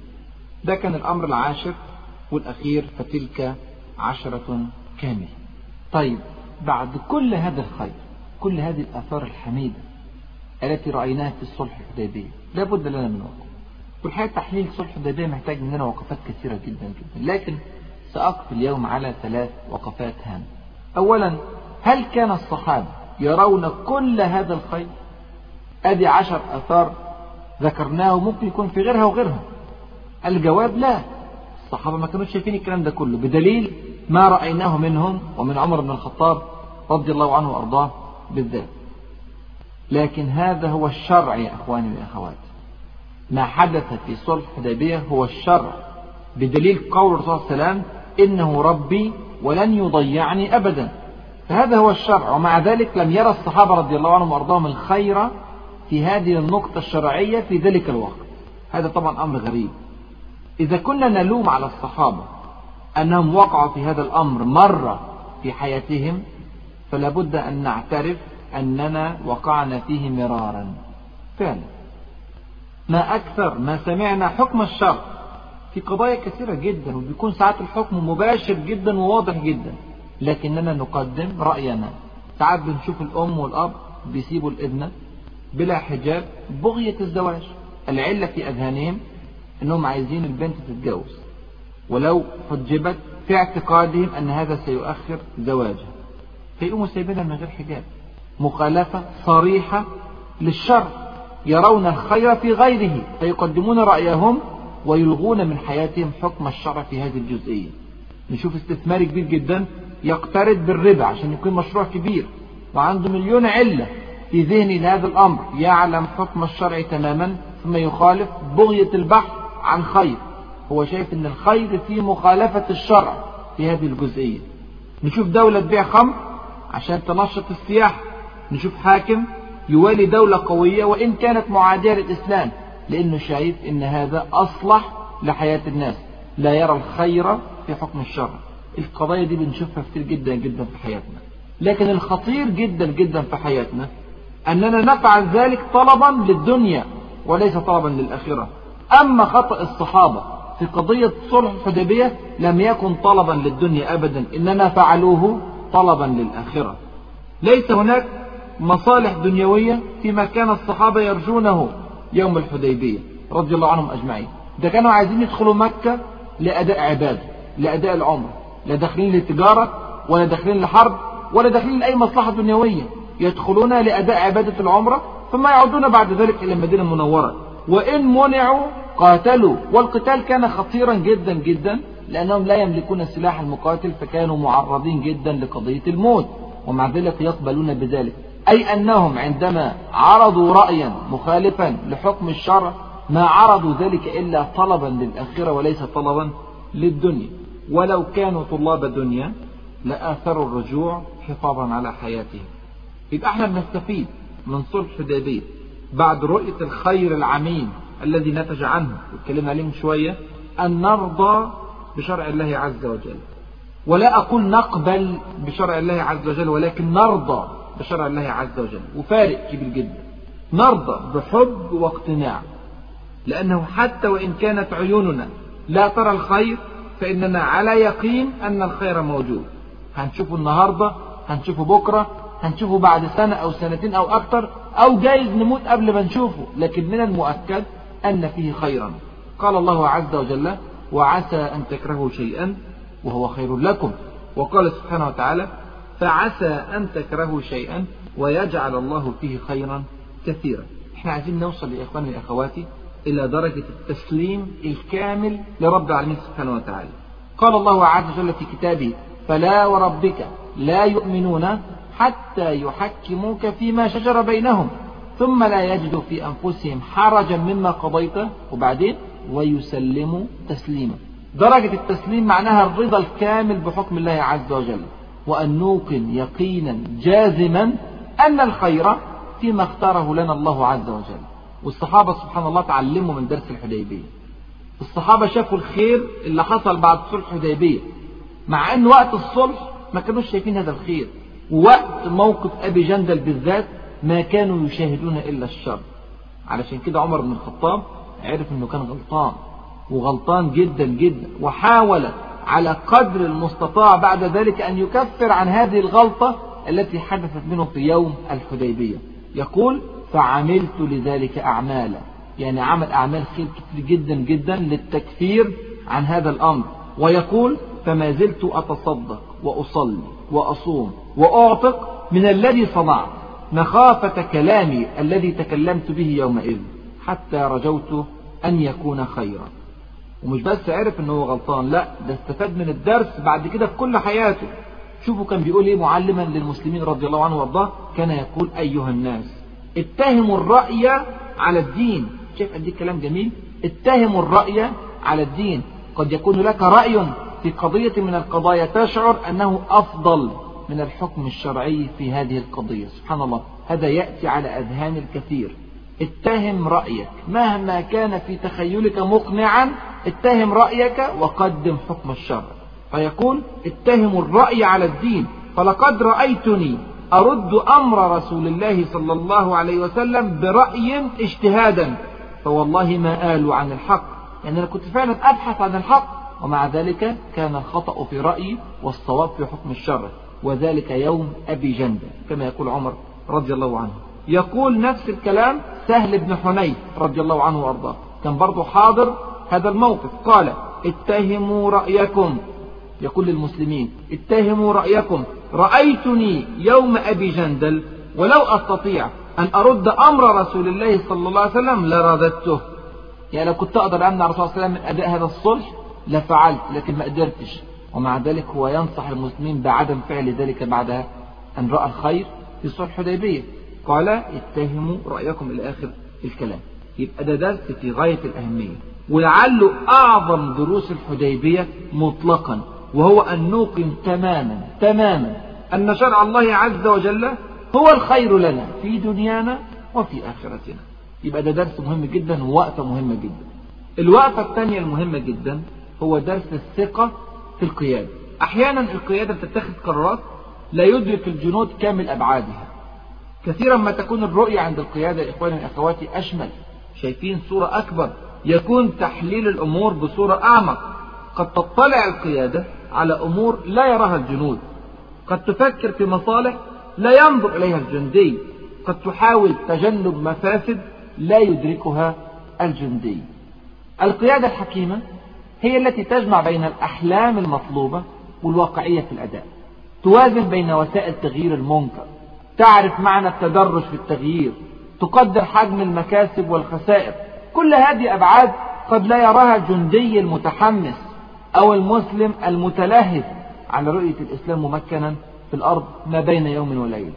ده كان الأمر العاشر والأخير، فتلك عشرة كاملة. طيب، بعد كل هذا الخير، كل هذه الآثار الحميدة التي رأيناها في الصلح الحديبية، لابد لنا من وقف. والحقيقة تحليل صلح الحديبية محتاج مننا وقفات كثيرة جدا جدا، لكن سأقف اليوم على ثلاث وقفات هامة. أولا، هل كان الصحابة يرون كل هذا الخير؟ أدي عشر أثار ذكرناه، ممكن يكون في غيرها وغيرها. الجواب لا، الصحابة ما كانوا شايفين الكلام ده كله، بدليل ما رأيناه منهم ومن عمر بن الخطاب رضي الله عنه وأرضاه بالذات. لكن هذا هو الشرع يا أخواني وأخواتي، ما حدث في صلح الحديبية هو الشرع، بدليل قول الرسول صلى الله عليه وسلم إنه ربي ولن يضيعني أبدا. فهذا هو الشرع، ومع ذلك لم يرى الصحابة رضي الله عنهم وأرضاهم الخير في هذه النقطة الشرعية في ذلك الوقت. هذا طبعا أمر غريب. إذا كنا نلوم على الصحابة أنهم وقعوا في هذا الأمر مرة في حياتهم، فلا بد أن نعترف أننا وقعنا فيه مرارا فعلا. ما أكثر ما سمعنا حكم الشرع في قضايا كثيرة جدا، وبيكون ساعات الحكم مباشر جدا وواضح جدا، لكننا نقدم رأينا. ساعات بنشوف الأم والأب بيسيبوا الابنة بلا حجاب بغية الزواج، العلة في أذهانهم أنهم عايزين البنت تتجوز، ولو حجبت في اعتقادهم أن هذا سيؤخر زواجها، فيقوموا سايبينها من غير حجاب. مخالفة صريحة للشرع، يرون الخير في غيره فيقدمون رأيهم ويلغون من حياتهم حكم الشرع في هذه الجزئية. نشوف استثماري كبير جدا يقترض بالربا عشان يكون مشروع كبير، وعنده مليون علة في ذهنه لهذا الأمر، يعلم حكم الشرع تماما ثم يخالف بغية البحث عن خير. هو شايف ان الخير في مخالفة الشرع في هذه الجزئية. نشوف دولة تبيع خمر عشان تنشط السياحة، نشوف حاكم يوالي دولة قوية وإن كانت معادية للإسلام، لأنه شايف إن هذا أصلح لحياة الناس، لا يرى الخير في حكم الشرع. القضايا دي بنشوفها كتير جدا جدا في حياتنا، لكن الخطير جدا جدا في حياتنا أننا نفعل ذلك طلبا للدنيا وليس طلبا للآخرة. أما خطأ الصحابة في قضية صلح الحديبية لم يكن طلبا للدنيا أبدا، إنما فعلوه طلبا للآخرة. ليس هناك مصالح دنيوية فيما كان الصحابة يرجونه يوم الحديبية رضي الله عنهم أجمعين. ده كانوا عايزين يدخلوا مكة لأداء عبادة، لأداء العمرة، لا داخلين للتجارة ولا داخلين لحرب ولا داخلين لأي مصلحة دنيوية، يدخلون لأداء عبادة العمرة ثم يعودون بعد ذلك إلى المدينة المنورة. وإن منعوا قاتلوا، والقتال كان خطيرا جدا جدا لأنهم لا يملكون السلاح المقاتل، فكانوا معرضين جدا لقضية الموت، ومع ذلك يقبلون بذلك. أي أنهم عندما عرضوا رأيا مخالفا لحكم الشرع ما عرضوا ذلك إلا طلبا للآخرة وليس طلبا للدنيا. ولو كانوا طلاب دنيا لآثروا الرجوع حفاظا على حياتهم. يبقى احنا بنستفيد من صلح الحديبية بعد رؤية الخير العميم الذي نتج عنه واتكلمنا عليه من شوية، أن نرضى بشرع الله عز وجل. ولا أقول نقبل بشرع الله عز وجل، ولكن نرضى بشرع الله عز وجل، وفارق كبير جدا. نرضى بحب واقتناع، لأنه حتى وإن كانت عيوننا لا ترى الخير فإننا على يقين أن الخير موجود. هنشوفه النهاردة، هنشوفه بكرة، هنشوفه بعد سنة أو سنتين أو أكتر، أو جايز نموت قبل ما نشوفه، لكن من المؤكد أن فيه خيرا. قال الله عز وجل: وعسى أن تكرهوا شيئا وهو خير لكم. وقال سبحانه وتعالى: فعسى أن تكرهوا شيئا ويجعل الله فيه خيرا كثيرا. احنا عايزين نوصل يا إخواني وأخواتي إلى درجة التسليم الكامل لرب العالمين سبحانه وتعالى. قال الله عز وجل في كتابه: فلا وربك لا يؤمنون حتى يحكموك فيما شجر بينهم ثم لا يجدوا في أنفسهم حرجا مما قضيت وبعدين ويسلموا تسليما. درجة التسليم معناها الرضا الكامل بحكم الله عز وجل، وأن نوقن يقينا جازما أن الخير فيما اختاره لنا الله عز وجل. والصحابة سبحان الله تعلموا من درس الحديبية. الصحابة شافوا الخير اللي حصل بعد صلح الحديبية، مع أن وقت الصلح ما كانوش شايفين هذا الخير، ووقت موقف أبي جندل بالذات ما كانوا يشاهدون إلا الشر. علشان كده عمر بن الخطاب عرف أنه كان غلطان، وغلطان جدا جدا، وحاول على قدر المستطاع بعد ذلك أن يكفر عن هذه الغلطة التي حدثت منه في يوم الحديبية. يقول: فعملت لذلك أعمالا، يعني عمل أعمال خير كتير جدا جدا للتكفير عن هذا الأمر. ويقول: فما زلت أتصدق وأصلي وأصوم وأعتق من الذي صنعت مخافة كلامي الذي تكلمت به يومئذ حتى رجوت أن يكون خيرا. ومش بس عرف أنه غلطان، لا ده استفاد من الدرس بعد كده في كل حياته. شوفوا كان بيقول إيه معلما للمسلمين رضي الله عنه وارضاه، كان يقول أيها الناس اتهموا الرأي على الدين. شايف قد ايه كلام جميل؟ اتهموا الرأي على الدين. قد يكون لك رأي في قضية من القضايا تشعر أنه أفضل من الحكم الشرعي في هذه القضية، سبحان الله، هذا يأتي على أذهان الكثير. اتهم رأيك مهما كان في تخيلك مقنعا، اتهم رأيك وقدم حكم الشرع. فيقول اتهموا الرأي على الدين، فلقد رأيتني أرد أمر رسول الله صلى الله عليه وسلم برأي اجتهادا، فوالله ما آلوا عن الحق. يعني أنا كنت فعلا أبحث عن الحق، ومع ذلك كان الخطأ في رأيي والصواب في حكم الشرع، وذلك يوم أبي جندل كما يقول عمر رضي الله عنه. يقول نفس الكلام سهل بن حنيف رضي الله عنه وارضاه، كان برضو حاضر هذا الموقف. قال اتهموا رأيكم، يقول للمسلمين اتهموا رأيكم، رأيتني يوم أبي جندل ولو أستطيع أن أرد أمر رسول الله صلى الله عليه وسلم لرددته. يعني لو كنت أقدر أمنع الرسول صلى الله عليه وسلم من أداء هذا الصلح لفعلت، لكن ما قدرتش. ومع ذلك هو ينصح المسلمين بعدم فعل ذلك بعد أن رأى الخير في صلح الحديبية. قال اتهموا رأيكم إلى آخر الكلام. يبقى ده درس في غاية الأهمية، ولعله أعظم دروس الحديبية مطلقا، وهو أن نوقن تماما تماما أن شرع الله عز وجل هو الخير لنا في دنيانا وفي آخرتنا. يبقى ده درس مهم جدا ووقفة مهمة جدا. الوقفة الثانية المهمة جدا هو درس الثقة في القيادة. أحيانا القيادة بتتخذ قرارات لا يدرك الجنود كامل أبعادها. كثيرا ما تكون الرؤية عند القيادة إخواني وأخواتي أشمل، شايفين صورة أكبر، يكون تحليل الأمور بصورة أعمق. قد تطلع القيادة على أمور لا يراها الجنود، قد تفكر في مصالح لا ينظر إليها الجندي، قد تحاول تجنب مفاسد لا يدركها الجندي. القيادة الحكيمة هي التي تجمع بين الأحلام المطلوبة والواقعية في الأداء، توازن بين وسائل تغيير المنكر، تعرف معنى التدرج في التغيير، تقدر حجم المكاسب والخسائر. كل هذه أبعاد قد لا يراها الجندي المتحمس أو المسلم المتلهف على رؤية الإسلام ممكنا في الأرض ما بين يوم وليلة.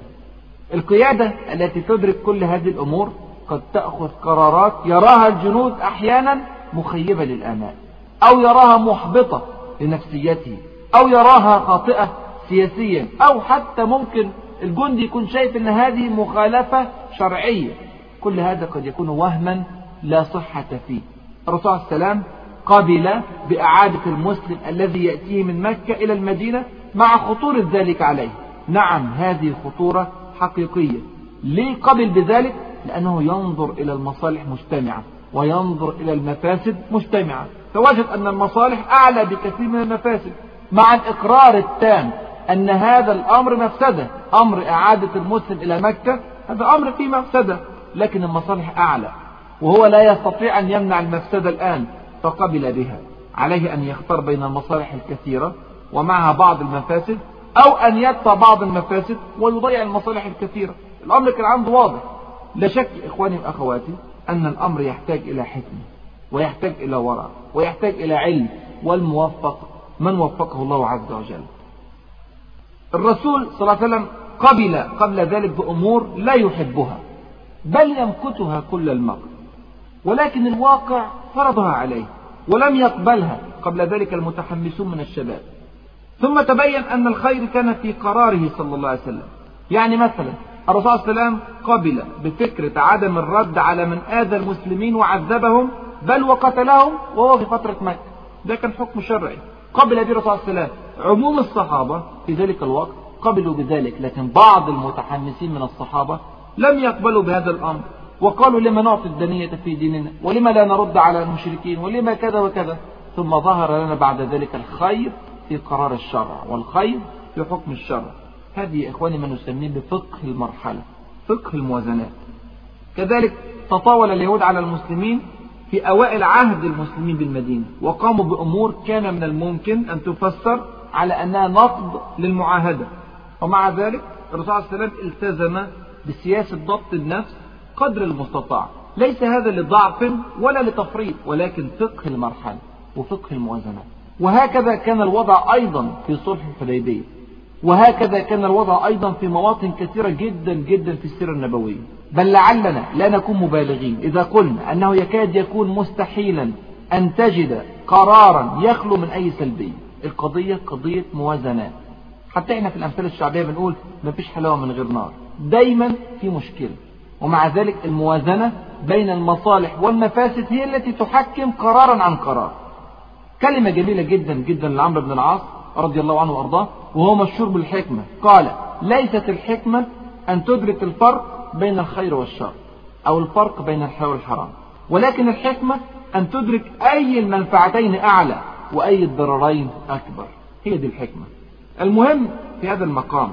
القيادة التي تدرك كل هذه الأمور قد تأخذ قرارات يراها الجنود أحيانا مخيبة للآمال، أو يراها محبطة لنفسيته، أو يراها خاطئة سياسيا، أو حتى ممكن الجندي يكون شايف أن هذه مخالفة شرعية. كل هذا قد يكون وهما لا صحة فيه. الرسول عليه السلام قبل بإعادة المسلم الذي يأتيه من مكة إلى المدينة مع خطورة ذلك عليه. نعم هذه خطورة حقيقية. ليه قبل بذلك؟ لأنه ينظر إلى المصالح مجتمعة وينظر إلى المفاسد مجتمعة، فوجد أن المصالح أعلى بكثير من المفاسد، مع الإقرار التام أن هذا الأمر مفسدة. أمر إعادة المسلم إلى مكة هذا أمر فيه مفسدة، لكن المصالح أعلى، وهو لا يستطيع أن يمنع المفسدة الآن، فقبل بها. عليه أن يختار بين المصالح الكثيرة ومعها بعض المفاسد، أو أن يدفع بعض المفاسد ويضيع المصالح الكثيرة. الأمر كان عنده واضح. لا شك إخواني وأخواتي أن الأمر يحتاج إلى حكمة، ويحتاج إلى ورع، ويحتاج إلى علم، والموفق من وفقه الله عز وجل. الرسول صلى الله عليه وسلم قبل قبل ذلك بأمور لا يحبها، بل يمكتها كل المكر، ولكن الواقع فرضها عليه ولم يقبلها قبل ذلك المتحمسون من الشباب. ثم تبين أن الخير كان في قراره صلى الله عليه وسلم. يعني مثلا الرسول صلى الله عليه وسلم قبل بفكرة عدم الرد على من آذى المسلمين وعذبهم بل وقتلهم وهو في فترة مكة، ده كان حكم شرعي قبل به الرسول صلى الله عليه وسلم. عموم الصحابة في ذلك الوقت قبلوا بذلك، لكن بعض المتحمسين من الصحابة لم يقبلوا بهذا الأمر، وقالوا لما نعطي الدنية في ديننا، ولما لا نرد على المشركين، ولما كذا وكذا. ثم ظهر لنا بعد ذلك الخير في قرار الشرع، والخير في حكم الشرع. هذه يا إخواني ما نسميه بفقه المرحلة، فقه الموازنات. كذلك تطاول اليهود على المسلمين في أوائل عهد المسلمين بالمدينة، وقاموا بأمور كان من الممكن أن تفسر على أنها نقض للمعاهدة، ومع ذلك الرسول صلى الله عليه وسلم التزم بسياسة ضبط النفس قدر المستطاع. ليس هذا لضعف ولا لتفريط، ولكن فقه المرحلة وفقه الموازنة. وهكذا كان الوضع أيضا في صلح الحديبية، وهكذا كان الوضع أيضا في مواطن كثيرة جدا جدا في السيرة النبوية. بل لعلنا لا نكون مبالغين إذا قلنا أنه يكاد يكون مستحيلا أن تجد قرارا يخلو من أي سلبية. القضية قضية موازنات. حتى احنا في الأمثال الشعبية بنقول مفيش حلاوة من غير نار، دايما في مشكلة. ومع ذلك الموازنة بين المصالح والمفاسد هي التي تحكم قرارا عن قرار. كلمة جميلة جدا جدا لعمرو بن العاص رضي الله عنه وأرضاه، وهو مشهور بالحكمة. قال: ليست الحكمة أن تدرك الفرق بين الخير والشر أو الفرق بين الحلال والحرام، ولكن الحكمة أن تدرك أي المنفعتين أعلى وأي الضررين أكبر. هي دي الحكمة. المهم في هذا المقام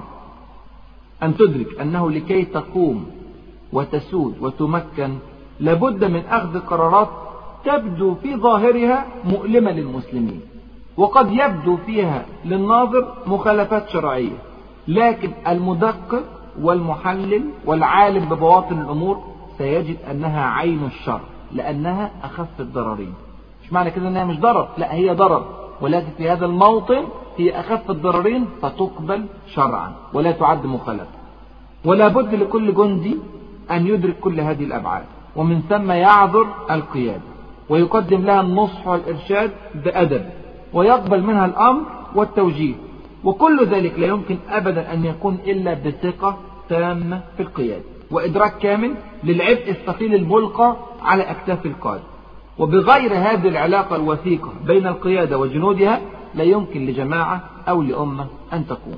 أن تدرك أنه لكي تقوم وتسود وتمكن لابد من أخذ قرارات تبدو في ظاهرها مؤلمة للمسلمين، وقد يبدو فيها للناظر مخالفات شرعية، لكن المدقق والمحلل والعالم ببواطن الأمور سيجد أنها عين الشر، لأنها أخف الضررين. مش معنى كده أنها مش ضرر، لا، هي ضرر، ولكن في هذا الموطن هي أخف الضررين فتقبل شرعا ولا تعد مخالفة. ولا بد لكل جندي أن يدرك كل هذه الأبعاد، ومن ثم يعذر القيادة ويقدم لها النصح والإرشاد بأدب، ويقبل منها الأمر والتوجيه. وكل ذلك لا يمكن أبدا أن يكون إلا بثقة تامة في القيادة، وإدراك كامل للعبء الثقيل الملقى على أكتاف القادة. وبغير هذه العلاقة الوثيقة بين القيادة وجنودها لا يمكن لجماعة أو لأمة أن تقوم.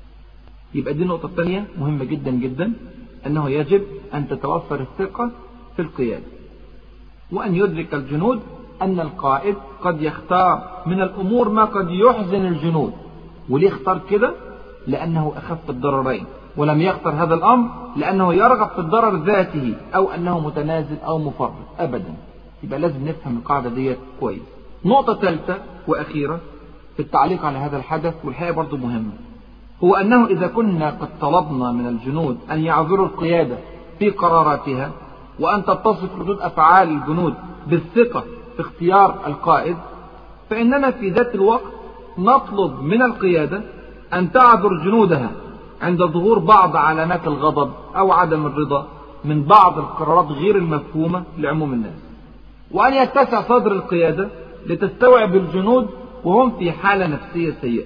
يبقى دي نقطة ثانية مهمة جدا جدا، أنه يجب أن تتوفر الثقة في القيادة، وأن يدرك الجنود أن القائد قد يختار من الأمور ما قد يحزن الجنود. وليه اختار كده؟ لأنه أخف الضررين، ولم يختار هذا الأمر لأنه يرغب في الضرر ذاته أو أنه متنازل أو مفرط أبدا. يبقى لازم نفهم القاعدة دي كويس. نقطة ثالثة وأخيرة في التعليق على هذا الحدث، والحقيقة برضو مهمة، هو أنه إذا كنا قد طلبنا من الجنود أن يعذروا القيادة في قراراتها، وأن تتصف ردود أفعال الجنود بالثقة في اختيار القائد، فإننا في ذات الوقت نطلب من القيادة أن تعذر جنودها عند ظهور بعض علامات الغضب أو عدم الرضا من بعض القرارات غير المفهومة لعموم الناس، وأن يتسع صدر القيادة لتستوعب الجنود وهم في حالة نفسية سيئة،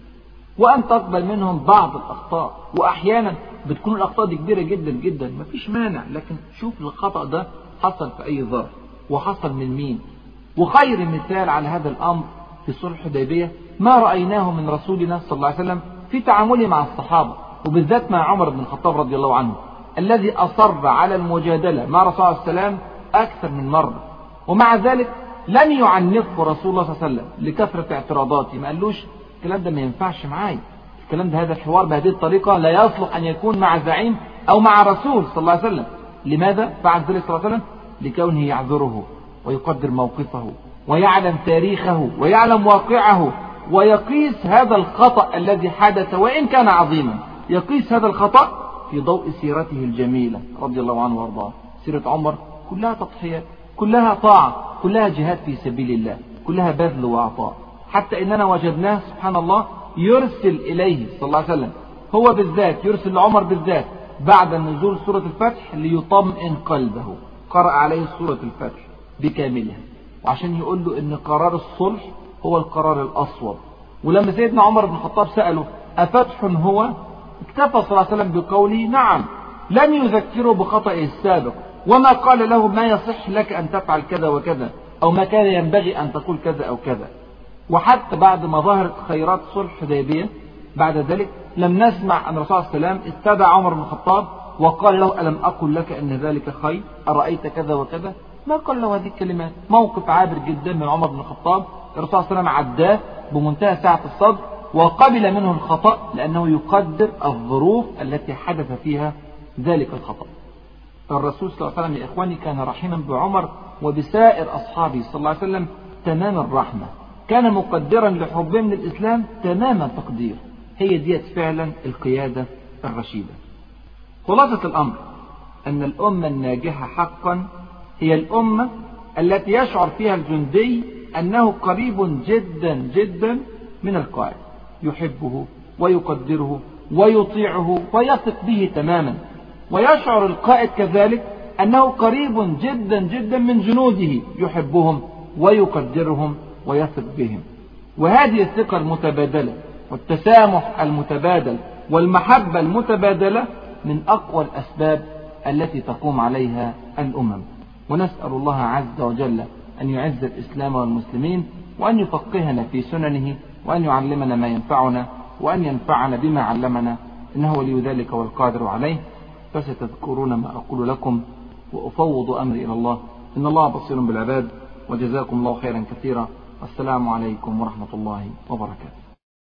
وأن تقبل منهم بعض الأخطاء. وأحيانا بتكون الأخطاء دي كبيرة جدا جدا، مفيش مانع، لكن شوف الخطأ ده حصل في أي ظرف وحصل من مين. وخير مثال على هذا الأمر في صلح الحديبية ما رأيناه من رسولنا صلى الله عليه وسلم في تعامله مع الصحابة، وبالذات مع عمر بن الخطاب رضي الله عنه، الذي أصر على المجادلة مع رسول الله صلى الله عليه وسلم أكثر من مرة، ومع ذلك لم يعنفه رسول الله صلى الله عليه وسلم لكثرة اعتراضاته. ما قالوش الكلام ده ما ينفعش معاي، الكلام ده هذا الحوار بهذه الطريقة لا يصلح أن يكون مع زعيم أو مع رسول صلى الله عليه وسلم. لماذا فعل ذلك صلى الله عليه وسلم؟ لكونه يعذره ويقدر موقفه ويعلم تاريخه ويعلم واقعه، ويقيس هذا الخطأ الذي حدث وإن كان عظيما، يقيس هذا الخطأ في ضوء سيرته الجميلة رضي الله عنه وارضاه. سيرة عمر كلها تضحيات، كلها طاعة، كلها جهاد في سبيل الله، كلها بذل وعطاء، حتى إننا وجدناه سبحان الله يرسل إليه صلى الله عليه وسلم هو بالذات، يرسل لعمر بالذات بعد نزول سورة الفتح ليطمئن قلبه، قرأ عليه سورة الفتح بكاملها، وعشان يقول له إن قرار الصلح هو القرار الأصوب. ولما سيدنا عمر بن الخطاب سأله أفتح هو، اكتفى صلى الله عليه وسلم بقوله نعم، لم يذكره بخطئه السابق، وما قال له ما يصح لك أن تفعل كذا وكذا، أو ما كان ينبغي أن تقول كذا أو كذا. وحتى بعد ما ظهرت خيرات صلح الحديبية بعد ذلك لم نسمع أن الرسول صلى الله عليه وسلم استدعى عمر بن الخطاب وقال له ألم أقل لك أن ذلك خير، أرأيت كذا وكذا؟ ما قال له هذه الكلمات. موقف عابر جدا من عمر بن الخطاب، الرسول صلى الله عليه وسلم عداه بمنتهى سعة الصدر وقبل منه الخطأ، لأنه يقدر الظروف التي حدث فيها ذلك الخطأ. الرسول صلى الله عليه وسلم يا إخواني كان رحيما بعمر وبسائر أصحابه صلى الله عليه وسلم تمام الرحمة، كان مقدرا لحبهم للإسلام تمام التقدير. هي ديت فعلا القيادة الرشيدة. خلاصة الأمر أن الأمة الناجحة حقا هي الأمة التي يشعر فيها الجندي أنه قريب جدا جدا من القائد، يحبه ويقدره ويطيعه ويثق به تماما، ويشعر القائد كذلك أنه قريب جدا جدا من جنوده، يحبهم ويقدرهم ويثق بهم. وهذه الثقة المتبادلة والتسامح المتبادل والمحبة المتبادلة من أقوى الأسباب التي تقوم عليها الأمم. ونسأل الله عز وجل أن يعز الإسلام والمسلمين، وأن يفقهنا في سننه، وأن يعلمنا ما ينفعنا، وأن ينفعنا بما علمنا، إنه ولي ذلك والقادر عليه. فستذكرون ما أقول لكم وأفوض أمري إلى الله، إن الله بصير بالعباد. وجزاكم الله خيرا كثيرا. والسلام عليكم ورحمة الله وبركاته.